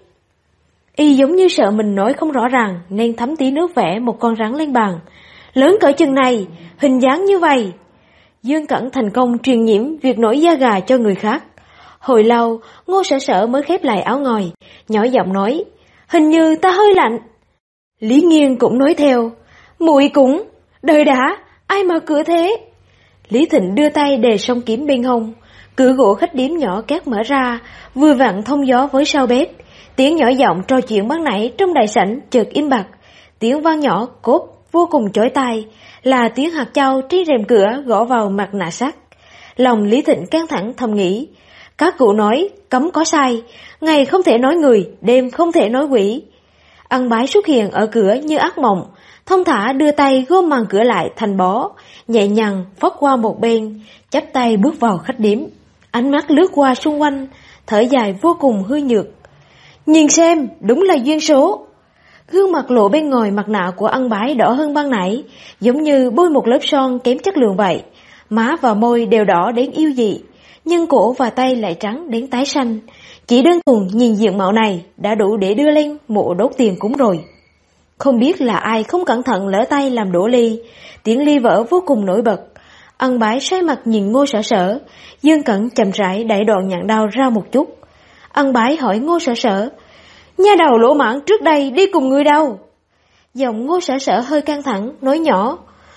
Y giống như sợ mình nói không rõ ràng nên thấm tí nước vẽ một con rắn lên bàn. Lớn cỡ chừng này, hình dáng như vậy. Dương Cẩn thành công truyền nhiễm việc nổi da gà cho người khác. Hồi lâu, Ngô Sở Sở mới khép lại áo ngồi, nhỏ giọng nói, hình như ta hơi lạnh. Lý Nghiên cũng nói theo, muội cũng, đời đã, ai mà cửa thế. Lý Thịnh đưa tay đề song kiếm bên hông, cửa gỗ khách điếm nhỏ két mở ra, vừa vặn thông gió với sau bếp. Tiếng nhỏ giọng trò chuyện ban nãy trong đại sảnh chợt im bặt, tiếng vang nhỏ cốt vô cùng chói tai, là tiếng hạt châu trên rèm cửa gõ vào mặt nạ sắt. Lòng Lý Thịnh căng thẳng thầm nghĩ, các cụ nói cấm có sai, ngày không thể nói người, đêm không thể nói quỷ. Ân Bái xuất hiện ở cửa như ác mộng, thông thả đưa tay gom màn cửa lại thành bó, nhẹ nhàng phất qua một bên, chắp tay bước vào khách điếm. Ánh mắt lướt qua xung quanh, thở dài vô cùng hư nhược. Nhìn xem, đúng là duyên số. Gương mặt lộ bên ngoài mặt nạ của Ân Bái đỏ hơn ban nãy, giống như bôi một lớp son kém chất lượng vậy. Má và môi đều đỏ đến yêu dị, nhưng cổ và tay lại trắng đến tái xanh. Chỉ đơn thuần nhìn diện mạo này đã đủ để đưa lên mộ đốt tiền cúng rồi. Không biết là ai không cẩn thận lỡ tay làm đổ ly, tiếng ly vỡ vô cùng nổi bật. Ân Bái xoay mặt nhìn Ngô Sở Sở, Dương Cẩn chậm rãi đẩy đoạn nhạn đao ra một chút. Ân Bái hỏi Ngô Sở Sở, nha đầu lỗ mãng trước đây đi cùng người đâu? Giọng Ngô Sở Sở hơi căng thẳng, nói nhỏ,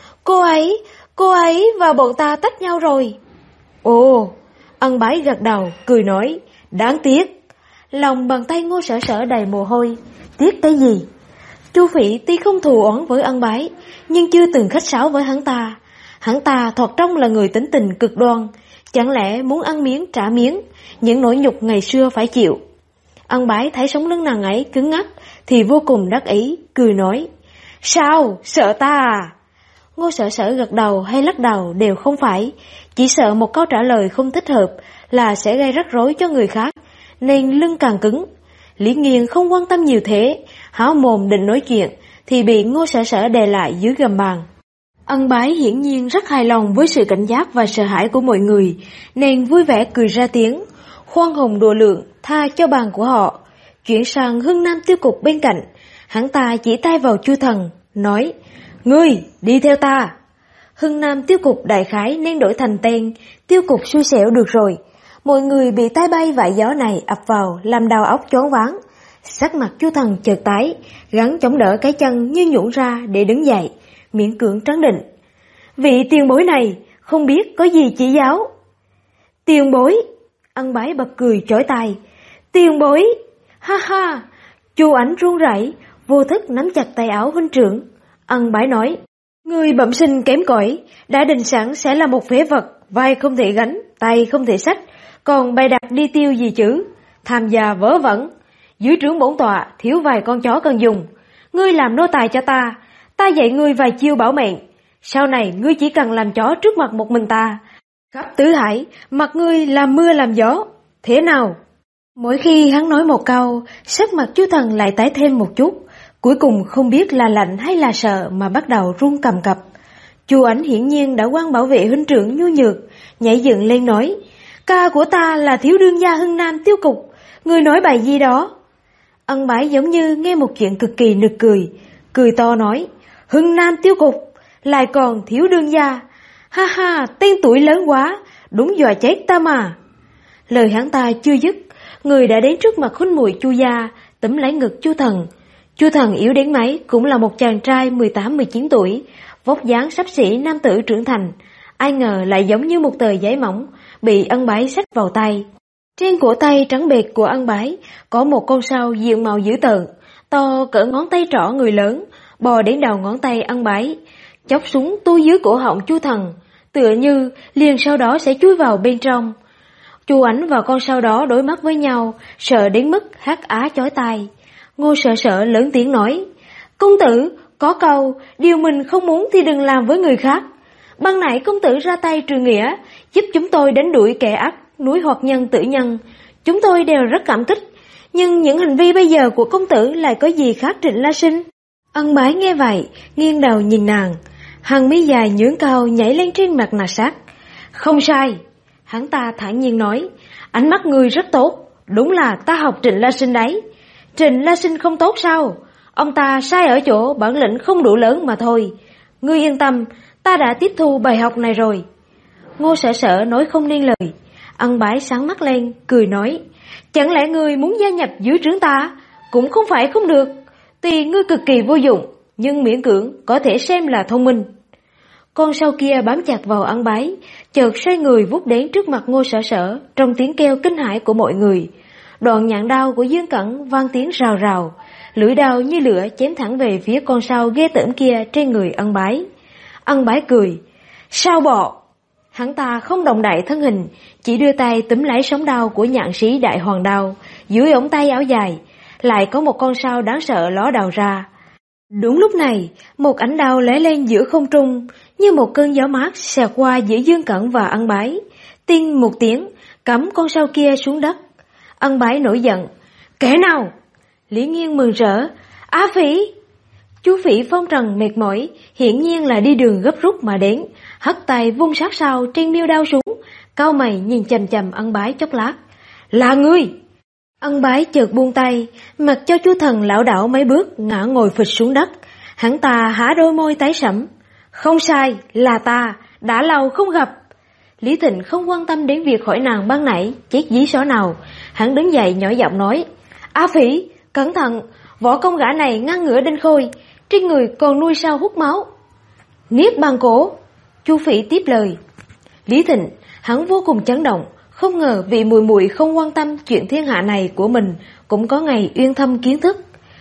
cô ấy và bọn ta tách nhau rồi. Ồ, Ân Bái gật đầu, cười nói, đáng tiếc. Lòng bàn tay Ngô Sở Sở đầy mồ hôi, tiếc cái gì? Chu Phỉ tuy không thù oán với Ân Bái, nhưng chưa từng khách sáo với hắn ta. Hắn ta thoạt trông là người tính tình cực đoan, chẳng lẽ muốn ăn miếng trả miếng, những nỗi nhục ngày xưa phải chịu. Ân Bái thấy sống lưng nàng ấy cứng ngắc thì vô cùng đắc ý, cười nói, sao, sợ ta à? Ngô Sở Sở gật đầu hay lắc đầu đều không phải, chỉ sợ một câu trả lời không thích hợp là sẽ gây rắc rối cho người khác, nên lưng càng cứng. Lý Nghiên không quan tâm nhiều thế, há mồm định nói chuyện thì bị Ngô Sở Sở đè lại dưới gầm bàn. Ân Bái hiển nhiên rất hài lòng với sự cảnh giác và sợ hãi của mọi người, nên vui vẻ cười ra tiếng, khoan hồng độ lượng tha cho bàn của họ. Chuyển sang Hưng Nam Tiêu Cục bên cạnh, hắn ta chỉ tay vào Chu Thần, nói, ngươi đi theo ta. Hưng Nam Tiêu Cục đại khái nên đổi thành tên Tiêu Cục xui xẻo được rồi. Mọi người bị tai bay vại gió này ập vào làm đầu óc choáng váng. Sắc mặt Chu Thần chợt tái, gắng chống đỡ cái chân như nhũn ra để đứng dậy, miễn cưỡng trấn định. Vị tiền bối này không biết có gì chỉ giáo. Tiền bối? Ân Bái bật cười chói tai. Tiền bối? Ha ha! Chu Ảnh run rẩy, vô thức nắm chặt tay áo huynh trưởng. Ân Bái nói, người bẩm sinh kém cỏi, đã định sẵn sẽ là một phế vật, vai không thể gánh, tay không thể xách, còn bày đặt đi tiêu gì chứ? Tham gia vớ vẩn, dưới trướng bổn tọa thiếu vài con chó cần dùng. ngươi làm nô tài cho ta dạy ngươi vài chiêu bảo mệnh. Sau này ngươi chỉ cần làm chó trước mặt một mình ta, khắp tứ hải, mặt ngươi làm mưa làm gió. Thế nào? Mỗi khi hắn nói một câu, sắc mặt Chu Thần lại tái thêm một chút, cuối cùng không biết là lạnh hay là sợ mà bắt đầu run cầm cập. Chu Ảnh hiển nhiên đã quan bảo vệ huynh trưởng nhu nhược, nhảy dựng lên nói, ca của ta là thiếu đương gia Hưng Nam Tiêu Cục, ngươi nói bài gì đó? Ân Bái giống như nghe một chuyện cực kỳ nực cười, cười to nói, Hưng Nam Tiêu Cục, lại còn thiếu đương gia, ha ha, tên tuổi lớn quá, đúng dọa chết ta mà. Lời hắn ta chưa dứt, người đã đến trước mặt huynh muội Chu gia, túm lấy ngực Chu Thần. Chu Thần yếu đến mấy cũng là một chàng trai 18-19 tuổi, vóc dáng xấp xỉ nam tử trưởng thành, ai ngờ lại giống như một tờ giấy mỏng, bị Ân Bái xách vào tay. Trên cổ tay trắng bệt của Ân Bái có một con sâu diện màu dữ tợn, to cỡ ngón tay trỏ người lớn, bò đến đầu ngón tay Ân Bái, chốc súng tu dưới cổ họng Chu Thần, tựa như liền sau đó sẽ chui vào bên trong. Chu Ảnh và con sâu đó đối mắt với nhau, sợ đến mức hát á chói tai. Ngô Sợ Sợ lớn tiếng nói, công tử, có câu, điều mình không muốn thì đừng làm với người khác. Ban nãy công tử ra tay trừ nghĩa, giúp chúng tôi đánh đuổi kẻ ác, núi Hoạt Nhân Tử Nhân. Chúng tôi đều rất cảm kích, nhưng những hành vi bây giờ của công tử lại có gì khác Trịnh La Sinh? Ân Bái nghe vậy, nghiêng đầu nhìn nàng, hàng mi dài nhướng cao nhảy lên trên mặt nạ sát. Không sai, hắn ta thản nhiên nói, ánh mắt ngươi rất tốt, đúng là ta học Trịnh La Sinh đấy. Trịnh La Sinh không tốt sao? Ông ta sai ở chỗ bản lĩnh không đủ lớn mà thôi. Ngươi yên tâm, ta đã tiếp thu bài học này rồi. Ngô Sợ Sợ nói không nên lời. Ân Bái sáng mắt lên, cười nói, chẳng lẽ ngươi muốn gia nhập dưới trướng ta? Cũng không phải không được. Tuy ngươi cực kỳ vô dụng, nhưng miễn cưỡng có thể xem là thông minh. Con sâu kia bám chặt vào Ân Bái, chợt xoay người vút đến trước mặt Ngô Sợ Sợ, trong tiếng kêu kinh hãi của mọi người. Đoạn nhạn đao của Dương Cẩn vang tiếng rào rào, lưỡi đao như lửa chém thẳng về phía con sâu ghê tởm kia trên người Ân Bái. Ân Bái cười, sao bọ? Hắn ta không động đậy thân hình, chỉ đưa tay túm lấy sống đao của nhạn sĩ Đại Hoàng Đao, dưới ống tay áo dài, lại có một con sâu đáng sợ ló đầu ra. Đúng lúc này, một ánh đao lóe lên giữa không trung, như một cơn gió mát xẹt qua giữa Dương Cẩn và Ân Bái. Tinh một tiếng, cắm con sâu kia xuống đất. Ân Bái nổi giận, kẻ nào? Lý Nghiên mừng rỡ, Á Phỉ. Chú Phỉ phong trần mệt mỏi, hiển nhiên là đi đường gấp rút mà đến, hất tay vung sát sao trên miêu đao xuống, cau mày nhìn chằm chằm Ân Bái chốc lát. Là ngươi! Ân Bái chợt buông tay, mặc cho chú Thần lảo đảo mấy bước ngã ngồi phịch xuống đất. Hắn ta há đôi môi tái sẫm. Không sai, là ta, đã lâu không gặp. Lý Thịnh không quan tâm đến việc hỏi nàng ban nãy chết dí só nào, hắn đứng dậy nhỏ giọng nói, Á Phỉ, cẩn thận, võ công gã này ngang ngửa đinh khôi, trên người còn nuôi sao hút máu. Niết Bàn Cổ, Chu Phỉ tiếp lời. Lý Thịnh, hắn vô cùng chấn động, không ngờ vị muội muội không quan tâm chuyện thiên hạ này của mình cũng có ngày uyên thâm kiến thức.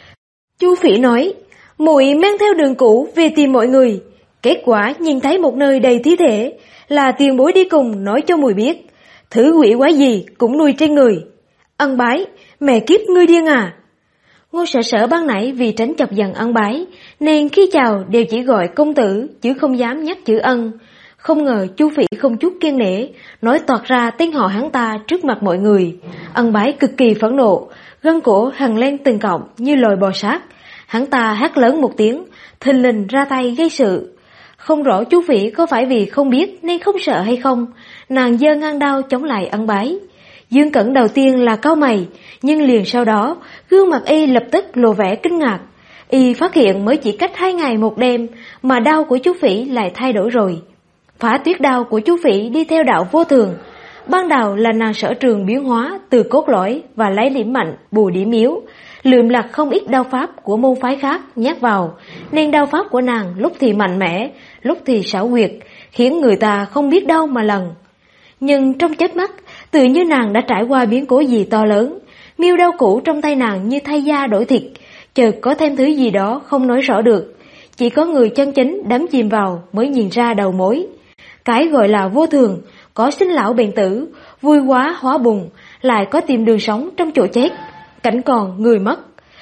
Chu Phỉ nói, muội men theo đường cũ về tìm mọi người, kết quả nhìn thấy một nơi đầy thi thể, là tiền bối đi cùng nói cho muội biết, thử quỷ quái gì cũng nuôi trên người. Ân Bái, mẹ kiếp ngươi điên à? Ngô Sợ Sợ ban nãy vì tránh chọc giận Ân Bái, nên khi chào đều chỉ gọi công tử chứ không dám nhắc chữ Ân. Không ngờ Chu Phỉ không chút kiêng nể, nói toạc ra tên họ hắn ta trước mặt mọi người. Ân Bái cực kỳ phẫn nộ, gân cổ hằn lên từng cọng như loài bò sát. Hắn ta hét lớn một tiếng, thình lình ra tay gây sự. Không rõ Chu Phỉ có phải vì không biết nên không sợ hay không, nàng giơ ngang đao chống lại Ân Bái. Dương Cẩn đầu tiên là cau mày, nhưng liền sau đó, gương mặt y lập tức lộ vẻ kinh ngạc. Y phát hiện mới chỉ cách 2 ngày 1 đêm mà đao của chú Phỉ lại thay đổi rồi. Phá tuyết đao của chú Phỉ đi theo đạo vô thường. Ban đầu là nàng sở trường biến hóa từ cốt lõi và lấy điểm mạnh bù điểm yếu, lượm lặt không ít đao pháp của môn phái khác nhét vào, nên đao pháp của nàng lúc thì mạnh mẽ, lúc thì xảo quyệt, khiến người ta không biết đâu mà lần. Nhưng trong chớp mắt, tự như nàng đã trải qua biến cố gì to lớn, miêu đao cũ trong tay nàng như thay da đổi thịt, chợt có thêm thứ gì đó không nói rõ được, chỉ có người chân chính đắm chìm vào mới nhìn ra đầu mối. Cái gọi là vô thường, có sinh lão bệnh tử, vui quá hóa buồn, lại có tìm đường sống trong chỗ chết, cảnh còn người mất.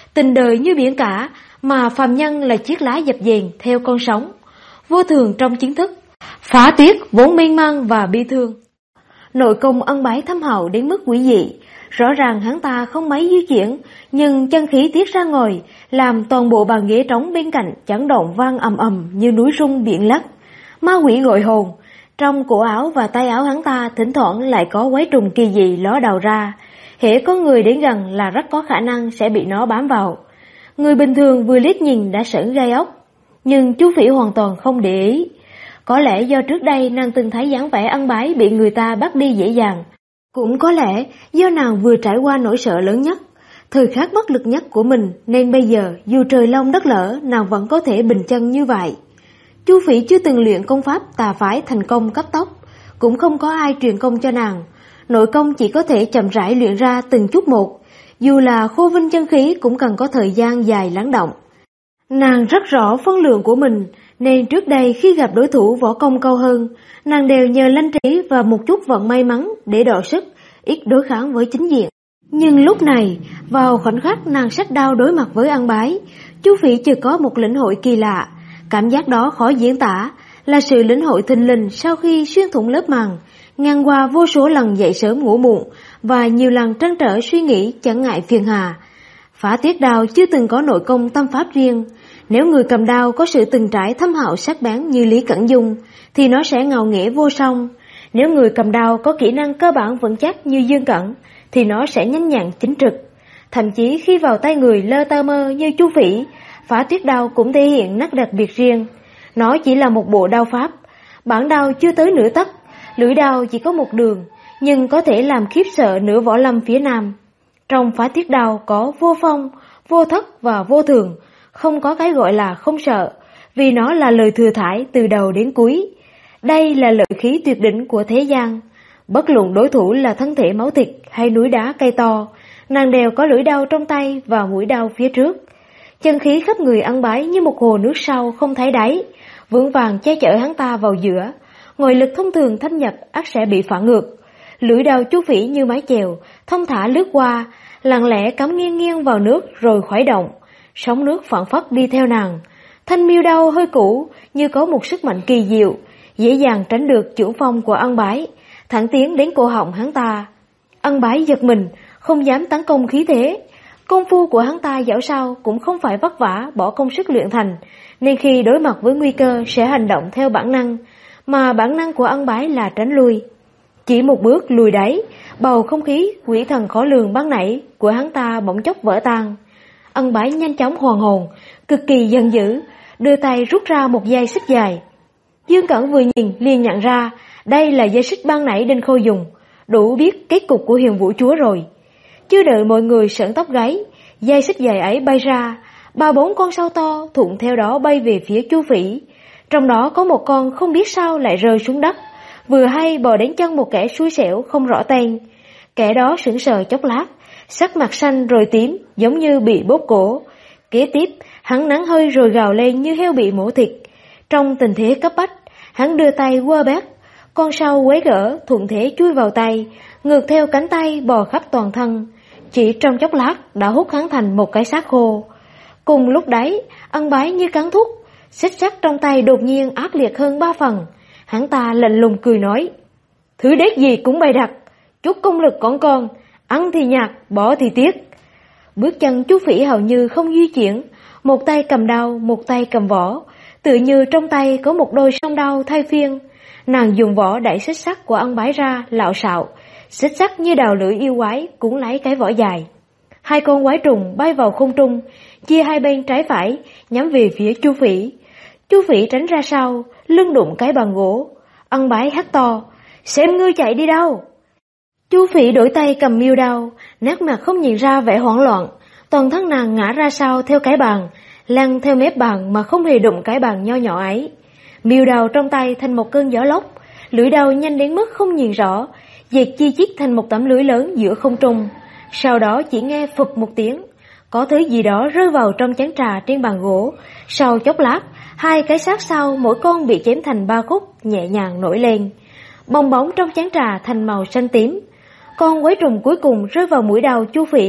Tình đời như biển cả, mà phàm nhân là chiếc lá dập dềnh theo con sóng, vô thường trong chính thức, phá tuyết vốn mênh mang và bi thương. Nội công ân bái thâm hậu đến mức quỷ dị, rõ ràng hắn ta không mấy di chuyển, nhưng chân khí tiết ra ngoài, làm toàn bộ bàn ghế trống bên cạnh chấn động vang ầm ầm như núi rung biển lắc. Ma quỷ gọi hồn, trong cổ áo và tay áo hắn ta thỉnh thoảng lại có quái trùng kỳ dị ló đầu ra, hễ có người đến gần là rất có khả năng sẽ bị nó bám vào. Người bình thường vừa liếc nhìn đã sởn gai ốc, nhưng chú Phỉ hoàn toàn không để ý. Có lẽ do trước đây nàng từng thấy dáng vẻ ân bái bị người ta bắt đi dễ dàng, cũng có lẽ do nàng vừa trải qua nỗi sợ lớn nhất, thời khắc bất lực nhất của mình, nên bây giờ dù trời long đất lở nàng vẫn có thể bình chân như vậy. Chu Phỉ chưa từng luyện công pháp tà phái thành công cấp tốc, cũng không có ai truyền công cho nàng, nội công chỉ có thể chậm rãi luyện ra từng chút một, dù là khô vinh chân khí cũng cần có thời gian dài lắng động. Nàng rất rõ phân lượng của mình, nên trước đây khi gặp đối thủ võ công cao hơn, nàng đều nhờ lanh trí và một chút vận may mắn để đọ sức, ít đối kháng với chính diện. Nhưng lúc này, vào khoảnh khắc nàng sách đao đối mặt với ân bái, Chu Phỉ chợt có một lĩnh hội kỳ lạ. Cảm giác đó khó diễn tả, là sự lĩnh hội thình lình sau khi xuyên thủng lớp màng, ngang qua vô số lần dậy sớm ngủ muộn và nhiều lần trăn trở suy nghĩ chẳng ngại phiền hà. Phá tuyết đao chưa từng có nội công tâm pháp riêng. Nếu người cầm đao có sự từng trải thâm hậu sắc bén như Lý Cẩn Dung thì nó sẽ ngạo nghễ vô song. Nếu người cầm đao có kỹ năng cơ bản vững chắc như Dương Cẩn thì nó sẽ nhanh nhẹn chính trực. Thậm chí khi vào tay người lơ tơ mơ như Chu Phỉ, phá tuyết đao cũng thể hiện nét đặc biệt riêng. Nó chỉ là một bộ đao pháp, bản đao chưa tới nửa tấc, lưỡi đao chỉ có một đường, nhưng có thể làm khiếp sợ nửa võ lâm phía Nam. Trong phá tuyết đao có vô phong, vô thất và vô thường, không có cái gọi là không sợ, vì nó là lời thừa thải từ đầu đến cuối. Đây là lợi khí tuyệt đỉnh của thế gian. Bất luận đối thủ là thân thể máu thịt hay núi đá cây to, nàng đều có lưỡi đao trong tay và mũi đao phía trước. Chân khí khắp người ân bái như một hồ nước sâu không thấy đáy, vững vàng che chở hắn ta vào giữa. Ngoại lực thông thường thâm nhập ắt sẽ bị phản ngược. Lưỡi đao Chu Phỉ như mái chèo, thông thả lướt qua, lặng lẽ cắm nghiêng nghiêng vào nước rồi khuấy động. Sóng nước phảng phất đi theo nàng. Thanh miêu đao hơi cũ như có một sức mạnh kỳ diệu, dễ dàng tránh được chưởng phong của ân bái, thẳng tiến đến cổ họng hắn ta. Ân bái giật mình, không dám tấn công khí thế. Công phu của hắn ta dẫu sao cũng không phải vất vả bỏ công sức luyện thành, nên khi đối mặt với nguy cơ sẽ hành động theo bản năng, mà bản năng của ân bái là tránh lui. Chỉ một bước lùi đáy, bầu không khí quỷ thần khó lường ban nãy của hắn ta bỗng chốc vỡ tan. Ân bái nhanh chóng hoàn hồn, cực kỳ giận dữ, đưa tay rút ra một dây xích dài. Dương Cẩn vừa nhìn liền nhận ra đây là dây xích ban nãy Đinh Khôi dùng, đủ biết kết cục của Huyền Vũ Chúa rồi. Chưa đợi mọi người sởn tóc gáy, dây xích dài ấy bay ra, 3-4 con sâu to thuận theo đó bay về phía Chu Phỉ. Trong đó có một con không biết sao lại rơi xuống đất, vừa hay bò đến chân một kẻ xui xẻo không rõ tên. Kẻ đó sững sờ chốc lát, sắc mặt xanh rồi tím giống như bị bóp cổ. Kế tiếp, hắn nắng hơi rồi gào lên như heo bị mổ thịt. Trong tình thế cấp bách, hắn đưa tay quơ bét, con sâu quấy gỡ thuận thế chui vào tay, ngược theo cánh tay bò khắp toàn thân. Chỉ trong chốc lát đã hút hắn thành một cái xác khô. Cùng lúc đấy, ân bái như cắn thuốc, xích sắt trong tay đột nhiên ác liệt hơn 3 phần. Hắn ta lạnh lùng cười nói: "Thứ đét gì cũng bày đặt, chút công lực còn, ăn thì nhạt, bỏ thì tiếc." Bước chân Chu Phỉ hầu như không di chuyển, một tay cầm đao, một tay cầm vỏ, tự như trong tay có một đôi song đao thay phiên. Nàng dùng vỏ đẩy xích sắt của ân bái ra, lạo xạo, xích sắt như đào lưỡi yêu quái cuốn lấy cái vỏ dài. 2 con quái trùng bay vào không trung, chia hai bên trái phải, nhắm về phía Chu Phỉ. Chu Phỉ tránh ra sau, lưng đụng cái bàn gỗ. Ân bái hét to: "Xem ngươi chạy đi đâu!" Chu Phỉ đổi tay cầm miêu đao, nét mặt không nhìn ra vẻ hoảng loạn, toàn thân nàng ngã ra sau theo cái bàn, lăn theo mép bàn mà không hề đụng cái bàn nho nhỏ ấy. Miêu đao trong tay thành một cơn gió lốc, lưỡi đao nhanh đến mức không nhìn rõ, dệt chi chít thành một tấm lưới lớn giữa không trung. Sau đó chỉ nghe phụp một tiếng, có thứ gì đó rơi vào trong chén trà trên bàn gỗ. Sau chốc lát, 2 cái xác sau mỗi con bị chém thành 3 khúc nhẹ nhàng nổi lên. Bong bóng trong chén trà thành màu xanh tím. Con quái trùng cuối cùng rơi vào mũi đao Chu Phỉ,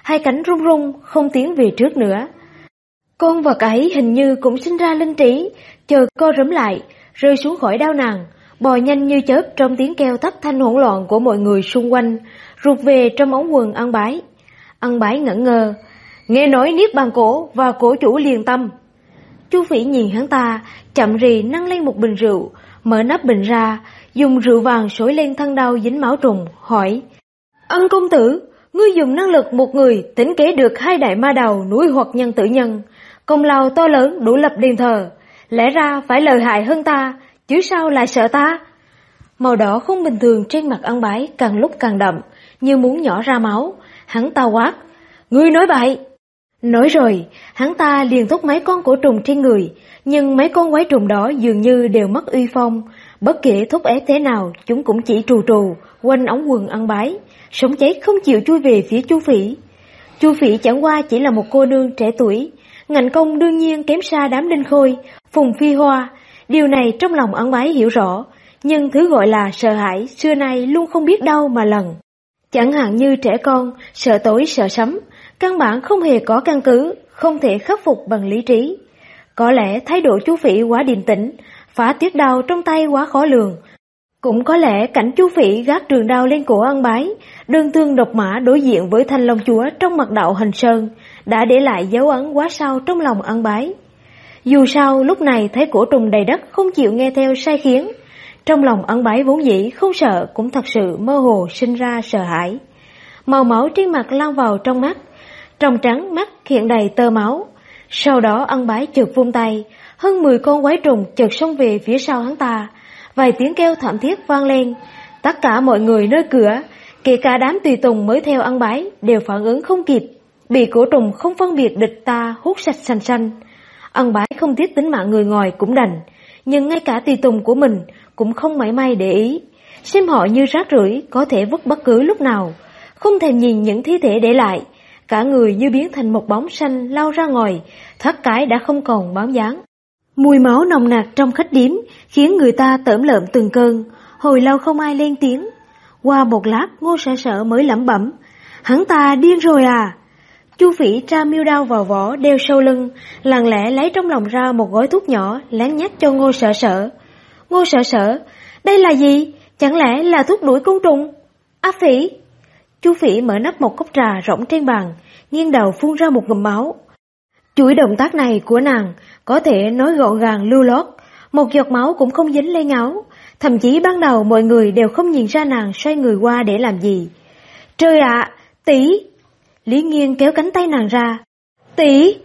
hai cánh run run không tiến về trước nữa. Con vật ấy hình như cũng sinh ra linh trí, chợt co rúm lại, rơi xuống khỏi đao nàng, bò nhanh như chớp trong tiếng kêu thất thanh hỗn loạn của mọi người xung quanh, rụt về trong ống quần Ân Bái. Ân Bái ngẩn ngơ, nghe nói niết bàn cổ và cổ chủ liền tâm. Chu Phỉ nhìn hắn ta, chậm rì nâng lên một bình rượu, mở nắp bình ra, dùng rượu vàng xối lên thân đau dính máu trùng, hỏi: Ân công tử, ngươi dùng năng lực một người tính kế được hai đại ma đầu núi hoặc nhân tử nhân, công lao to lớn đủ lập đền thờ, lẽ ra phải lợi hại hơn ta, chứ sao lại sợ ta? Màu đỏ không bình thường trên mặt Ân Bái càng lúc càng đậm, như muốn nhỏ ra máu. Hắn ta quát: Ngươi nói bậy! Nói rồi, hắn ta liền thúc mấy con cổ trùng trên người, nhưng mấy con quái trùng đó dường như đều mất uy phong, bất kể thúc ép thế nào, chúng cũng chỉ trù trù quanh ống quần Ân Bái, sống chết không chịu chui về phía Chu Phỉ. Chu Phỉ chẳng qua chỉ là một cô nương trẻ tuổi, ngạnh công đương nhiên kém xa đám Đinh Khôi, Phùng Phi Hoa. Điều này trong lòng Ân Bái hiểu rõ, nhưng thứ gọi là sợ hãi xưa nay luôn không biết đâu mà lần. Chẳng hạn như trẻ con sợ tối sợ sấm, căn bản không hề có căn cứ, không thể khắc phục bằng lý trí. Có lẽ thái độ Chu Phỉ quá điềm tĩnh, phá tuyết đao trong tay quá khó lường. Cũng có lẽ cảnh Chu Phỉ gác trường đao lên cổ Ân Bái, đơn thương độc mã đối diện với Thanh Long Chúa trong mặt đạo Hành Sơn, đã để lại dấu ấn quá sâu trong lòng Ân Bái. Dù sao lúc này thấy cổ trùng đầy đất không chịu nghe theo sai khiến, trong lòng Ân Bái vốn dĩ không sợ cũng thật sự mơ hồ sinh ra sợ hãi. Màu máu trên mặt lan vào trong mắt, trong trắng mắt hiện đầy tơ máu. Sau đó Ân Bái chợt vung tay, hơn 10 con quái trùng chợt xông về phía sau hắn ta. Vài tiếng kêu thảm thiết vang lên, tất cả mọi người nơi cửa, kể cả đám tùy tùng mới theo Ân Bái đều phản ứng không kịp, bị cổ trùng không phân biệt địch ta hút sạch sành xanh. Ân Bái không tiếc tính mạng người ngoài cũng đành, nhưng ngay cả tùy tùng của mình cũng không mảy may để ý, xem họ như rác rưởi có thể vứt bất cứ lúc nào, không thèm nhìn những thi thể để lại, cả người như biến thành một bóng xanh lao ra ngoài, thoát cái đã không còn bóng dáng. Mùi máu nồng nặc trong khách điếm khiến người ta tởm lợm từng cơn, hồi lâu không ai lên tiếng. Qua một lát Ngô Sở Sở mới lẩm bẩm: Hắn ta điên rồi à? Chu Phỉ tra miêu đao vào vỏ đeo sau lưng, lặng lẽ lấy trong lòng ra một gói thuốc nhỏ lén nhét cho Ngô Sở Sở. Ngô Sở Sở, đây là gì? Chẳng lẽ là thuốc đuổi côn trùng? Á Phỉ! Chu Phỉ mở nắp một cốc trà rỗng trên bàn, nghiêng đầu phun ra một ngụm máu. Chuỗi động tác này của nàng có thể nói gọn gàng lưu loát, một giọt máu cũng không dính lên áo, thậm chí ban đầu mọi người đều không nhìn ra nàng xoay người qua để làm gì. Trời ạ, tỷ! Lý Nghiên kéo cánh tay nàng ra. Tỷ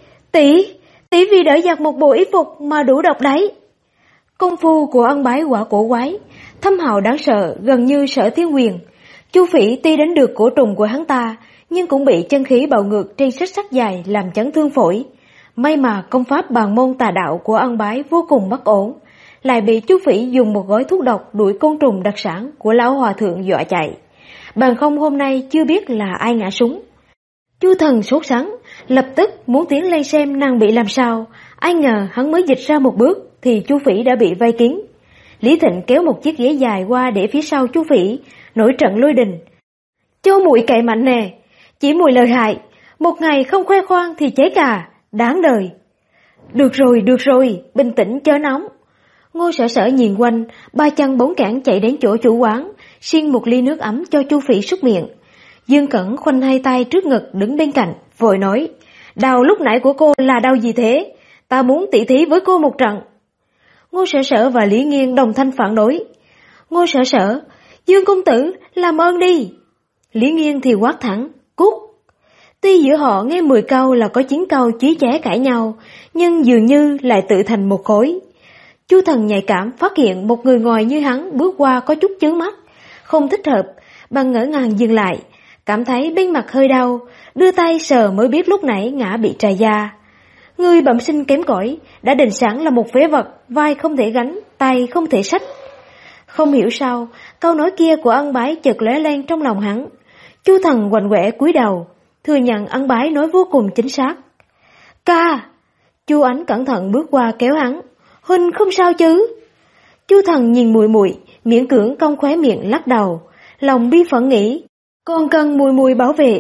vì đỡ giặt một bộ y phục mà đủ độc đấy. Công phu của Ân Bái quả cổ quái, thâm hào đáng sợ, gần như Sở Thiên Quyền. Chu Phỉ tuy đánh được cổ trùng của hắn ta, nhưng cũng bị chân khí bạo ngược trên xích sắt dài làm chấn thương phổi. May mà công pháp bàn môn tà đạo của Ân Bái vô cùng bất ổn, lại bị Chu Phỉ dùng một gói thuốc độc đuổi côn trùng đặc sản của lão hòa thượng dọa chạy. Bằng không hôm nay chưa biết là ai ngã súng. Chu Thần sốt sắng, lập tức muốn tiến lên xem nàng bị làm sao, ai ngờ hắn mới dịch ra một bước thì Chu Phỉ đã bị vây kín. Lý Thịnh kéo một chiếc ghế dài qua để phía sau Chu Phỉ, nổi trận lôi đình. Cho muội cậy mạnh nè, chỉ muội lợi hại, một ngày không khoe khoang thì chết à, đáng đời. Được rồi, bình tĩnh chớ nóng. Ngô Sở Sở nhìn quanh, ba chân bốn cẳng chạy đến chỗ chủ quán, xiên một ly nước ấm cho Chu Phỉ súc miệng. Dương Cẩn khoanh hai tay trước ngực đứng bên cạnh, vội nói: Đau lúc nãy của cô là đau gì thế? Ta muốn tỉ thí với cô một trận. Ngô Sở Sở và Lý Nghiên đồng thanh phản đối. Ngô Sở Sở, Dương công tử, làm ơn đi. Lý Nghiên thì quát thẳng: Cút! Tuy giữa họ nghe 10 câu là có 9 câu chí chóe cãi nhau, nhưng dường như lại tự thành một khối. Chu Thần nhạy cảm phát hiện một người ngoài như hắn bước qua có chút chướng mắt, không thích hợp, bằng ngỡ ngàng dừng lại, cảm thấy bên mặt hơi đau, đưa tay sờ mới biết lúc nãy ngã bị trà da. Người bẩm sinh kém cỏi, đã định sẵn là một phế vật, vai không thể gánh, tay không thể xách. Không hiểu sao, câu nói kia của Ân Bái chợt lóe lên trong lòng hắn. Chu Thần quạnh quẻ cúi đầu, thừa nhận Ân Bái nói vô cùng chính xác. Ca! Chu Ánh cẩn thận bước qua kéo hắn. Huynh không sao chứ? Chu Thần nhìn muội muội, miễn cưỡng cong khóe miệng lắc đầu, lòng bi phẫn nghĩ, còn cần muội muội bảo vệ,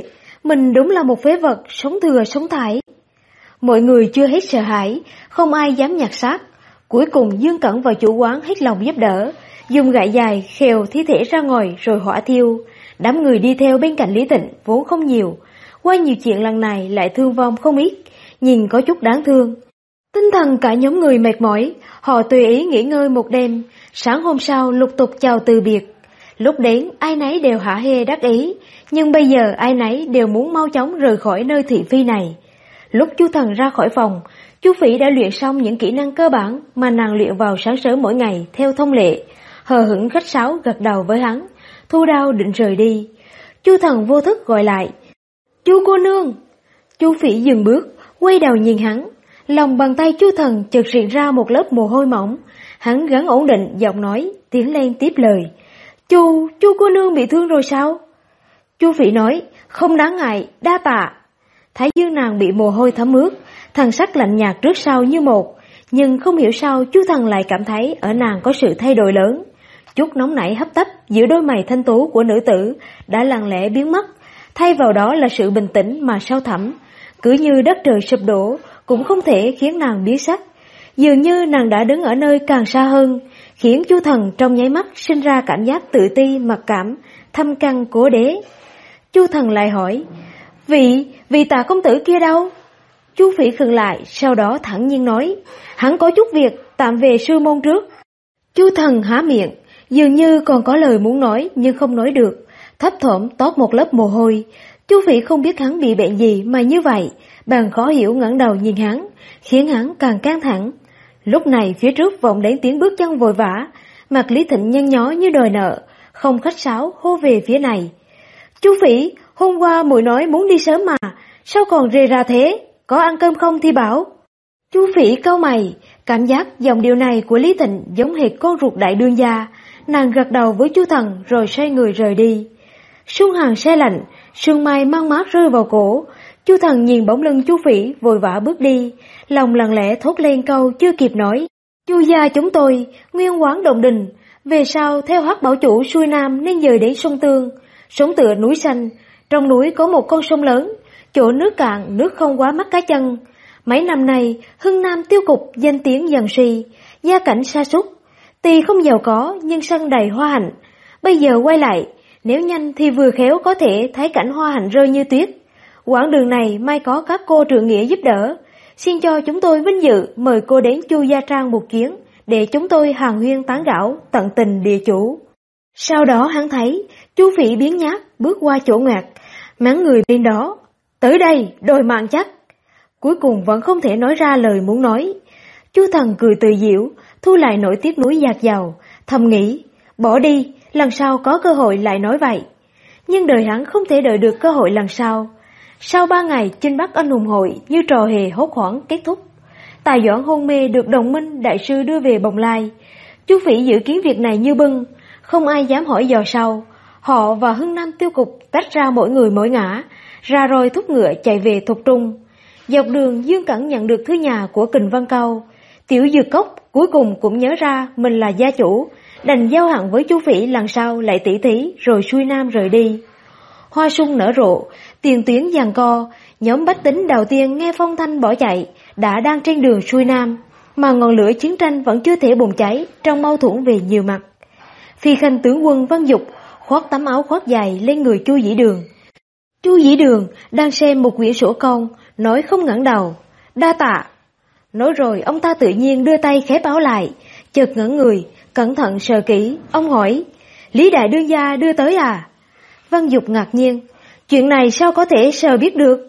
mình đúng là một phế vật, sống thừa sống thải. Mọi người chưa hết sợ hãi, không ai dám nhặt xác. Cuối cùng Dương Cẩn và chủ quán hết lòng giúp đỡ, dùng gậy dài khều thi thể ra ngoài rồi hỏa thiêu. Đám người đi theo bên cạnh Lý Tịnh vốn không nhiều, qua nhiều chuyện lần này lại thương vong không ít, nhìn có chút đáng thương. Tinh thần cả nhóm người mệt mỏi, họ tùy ý nghỉ ngơi một đêm, sáng hôm sau lục tục chào từ biệt. Lúc đến ai nấy đều hả hê đắc ý, nhưng bây giờ ai nấy đều muốn mau chóng rời khỏi nơi thị phi này. Lúc Chu Thần ra khỏi phòng, Chu Phỉ đã luyện xong những kỹ năng cơ bản mà nàng luyện vào sáng sớm mỗi ngày theo thông lệ, hờ hững khách sáo gật đầu với hắn, thu đao định rời đi. Chu Thần vô thức gọi lại, "Chu cô nương." Chu Phỉ dừng bước, quay đầu nhìn hắn, lòng bàn tay Chu Thần chợt rịn ra một lớp mồ hôi mỏng. Hắn gắng ổn định giọng nói, tiến lên tiếp lời, Chu cô nương bị thương rồi sao?" Chu Phỉ nói, "Không đáng ngại, đa tạ." Thái dương nàng bị mồ hôi thấm ướt, thần sắc lạnh nhạt trước sau như một, nhưng không hiểu sao Chu Thần lại cảm thấy ở nàng có sự thay đổi lớn. Chút nóng nảy hấp tấp giữa đôi mày thanh tú của nữ tử đã lặng lẽ biến mất, thay vào đó là sự bình tĩnh mà sâu thẳm, cứ như đất trời sụp đổ cũng không thể khiến nàng biến sắc. Dường như nàng đã đứng ở nơi càng xa hơn, khiến Chu Thần trong nháy mắt sinh ra cảm giác tự ti mặc cảm, thâm căn cố đế. Chu Thần lại hỏi, Vị Tạ công tử kia đâu?" Chu Phỉ khựng lại, sau đó thẳng nhiên nói, "Hắn có chút việc, tạm về sư môn trước." Chu Thần há miệng, dường như còn có lời muốn nói nhưng không nói được, thấp thỏm toát một lớp mồ hôi. Chu Phỉ không biết hắn bị bệnh gì mà như vậy, bèn khó hiểu ngẩng đầu nhìn hắn, khiến hắn càng căng thẳng. Lúc này phía trước vọng đến tiếng bước chân vội vã, mặt Lý Thịnh nhăn nhó như đòi nợ, không khách sáo hô về phía này. "Chu Phỉ, hôm qua muội nói muốn đi sớm mà, sao còn rề ra thế, có ăn cơm không thì bảo." Chu Phỉ cau mày, cảm giác dòng điệu này của Lý Thịnh giống hệt con ruột đại đương gia. Nàng gật đầu với Chu Thần rồi xoay người rời đi. Xuân hàn se lạnh, sương mai mang mát rơi vào cổ. Chu Thần nhìn bóng lưng Chu Phỉ vội vã bước đi, lòng lặng lẽ thốt lên câu chưa kịp nói. "Chu gia chúng tôi nguyên quán Động Đình, về sau theo Hắc bảo chủ xuôi nam nên dời đến sông Tương, sống tựa núi xanh. Trong núi có một con sông lớn, chỗ nước cạn nước không quá mắt cá chân. Mấy năm nay Hưng Nam tiêu cục danh tiếng dần suy, gia cảnh sa sút, tuy không giàu có nhưng sân đầy hoa hạnh. Bây giờ quay lại, nếu nhanh thì vừa khéo có thể thấy cảnh hoa hạnh rơi như tuyết. Quãng đường này may có các cô trượng nghĩa giúp đỡ, xin cho chúng tôi vinh dự mời cô đến Chu gia trang một chuyến, để chúng tôi hàn huyên tán gẫu tận tình địa chủ." Sau đó hắn thấy Chu Phỉ biến nhát bước qua chỗ ngoặt, mắng người bên đó, "Tới đây đòi mạng chắc." Cuối cùng vẫn không thể nói ra lời muốn nói. Chu Thần cười tự giễu, thu lại nỗi tiếc nuối dạt dào, thầm nghĩ, bỏ đi, lần sau có cơ hội lại nói vậy. Nhưng đời hắn không thể đợi được cơ hội lần sau. Sau 3 ngày chinh bắc anh hùng hội như trò hề hốt hoảng kết thúc, Tài Doãn hôn mê được đồng minh đại sư đưa về Bồng Lai. Chu Phỉ dự kiến việc này như bưng, không ai dám hỏi dò sau. Họ và Hưng Nam tiêu cục tách ra mỗi người mỗi ngã, ra rồi thúc ngựa chạy về Thục Trung. Dọc đường Dương Cẩn nhận được thư nhà của Kình Văn Câu. Tiểu Dược Cốc cuối cùng cũng nhớ ra mình là gia chủ, đành giao hẳn với Chu Phỉ lần sau lại tỉ thí rồi xuôi nam rời đi. Hoa sung nở rộ, tiền tuyến giằng co, nhóm bách tính đầu tiên nghe phong thanh bỏ chạy đã đang trên đường xuôi nam, mà ngọn lửa chiến tranh vẫn chưa thể bùng cháy trong mâu thuẫn về nhiều mặt. Phi khanh tướng quân Văn Dục khoác tấm áo khoác dài lên người Chu Dĩ Đường. Chu Dĩ Đường đang xem một quyển sổ con, nói không ngẩng đầu, "Đa tạ." Nói rồi ông ta tự nhiên đưa tay khép áo lại, chợt ngẩng người, cẩn thận sờ kỹ, ông hỏi, "Lý đại đương gia đưa tới à?" Văn Dục ngạc nhiên, "Chuyện này sao có thể sờ biết được?"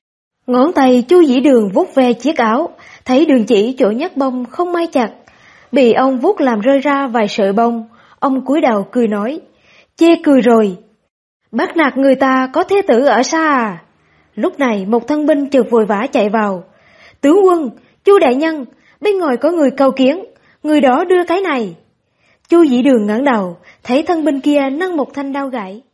Ngón tay Chu Dĩ Đường vuốt ve chiếc áo, thấy đường chỉ chỗ nhắc bông không may chặt, bị ông vuốt làm rơi ra vài sợi bông. Ông cúi đầu cười nói, "Chê cười rồi, bắt nạt người ta có thế tử ở xa à?" Lúc này một thân binh chợt vội vã chạy vào, "Tướng quân, Chu đại nhân, bên ngoài có người cầu kiến, người đó đưa cái này." Chu Dĩ Đường ngẩng đầu, thấy thân binh kia nâng một thanh đao gãy.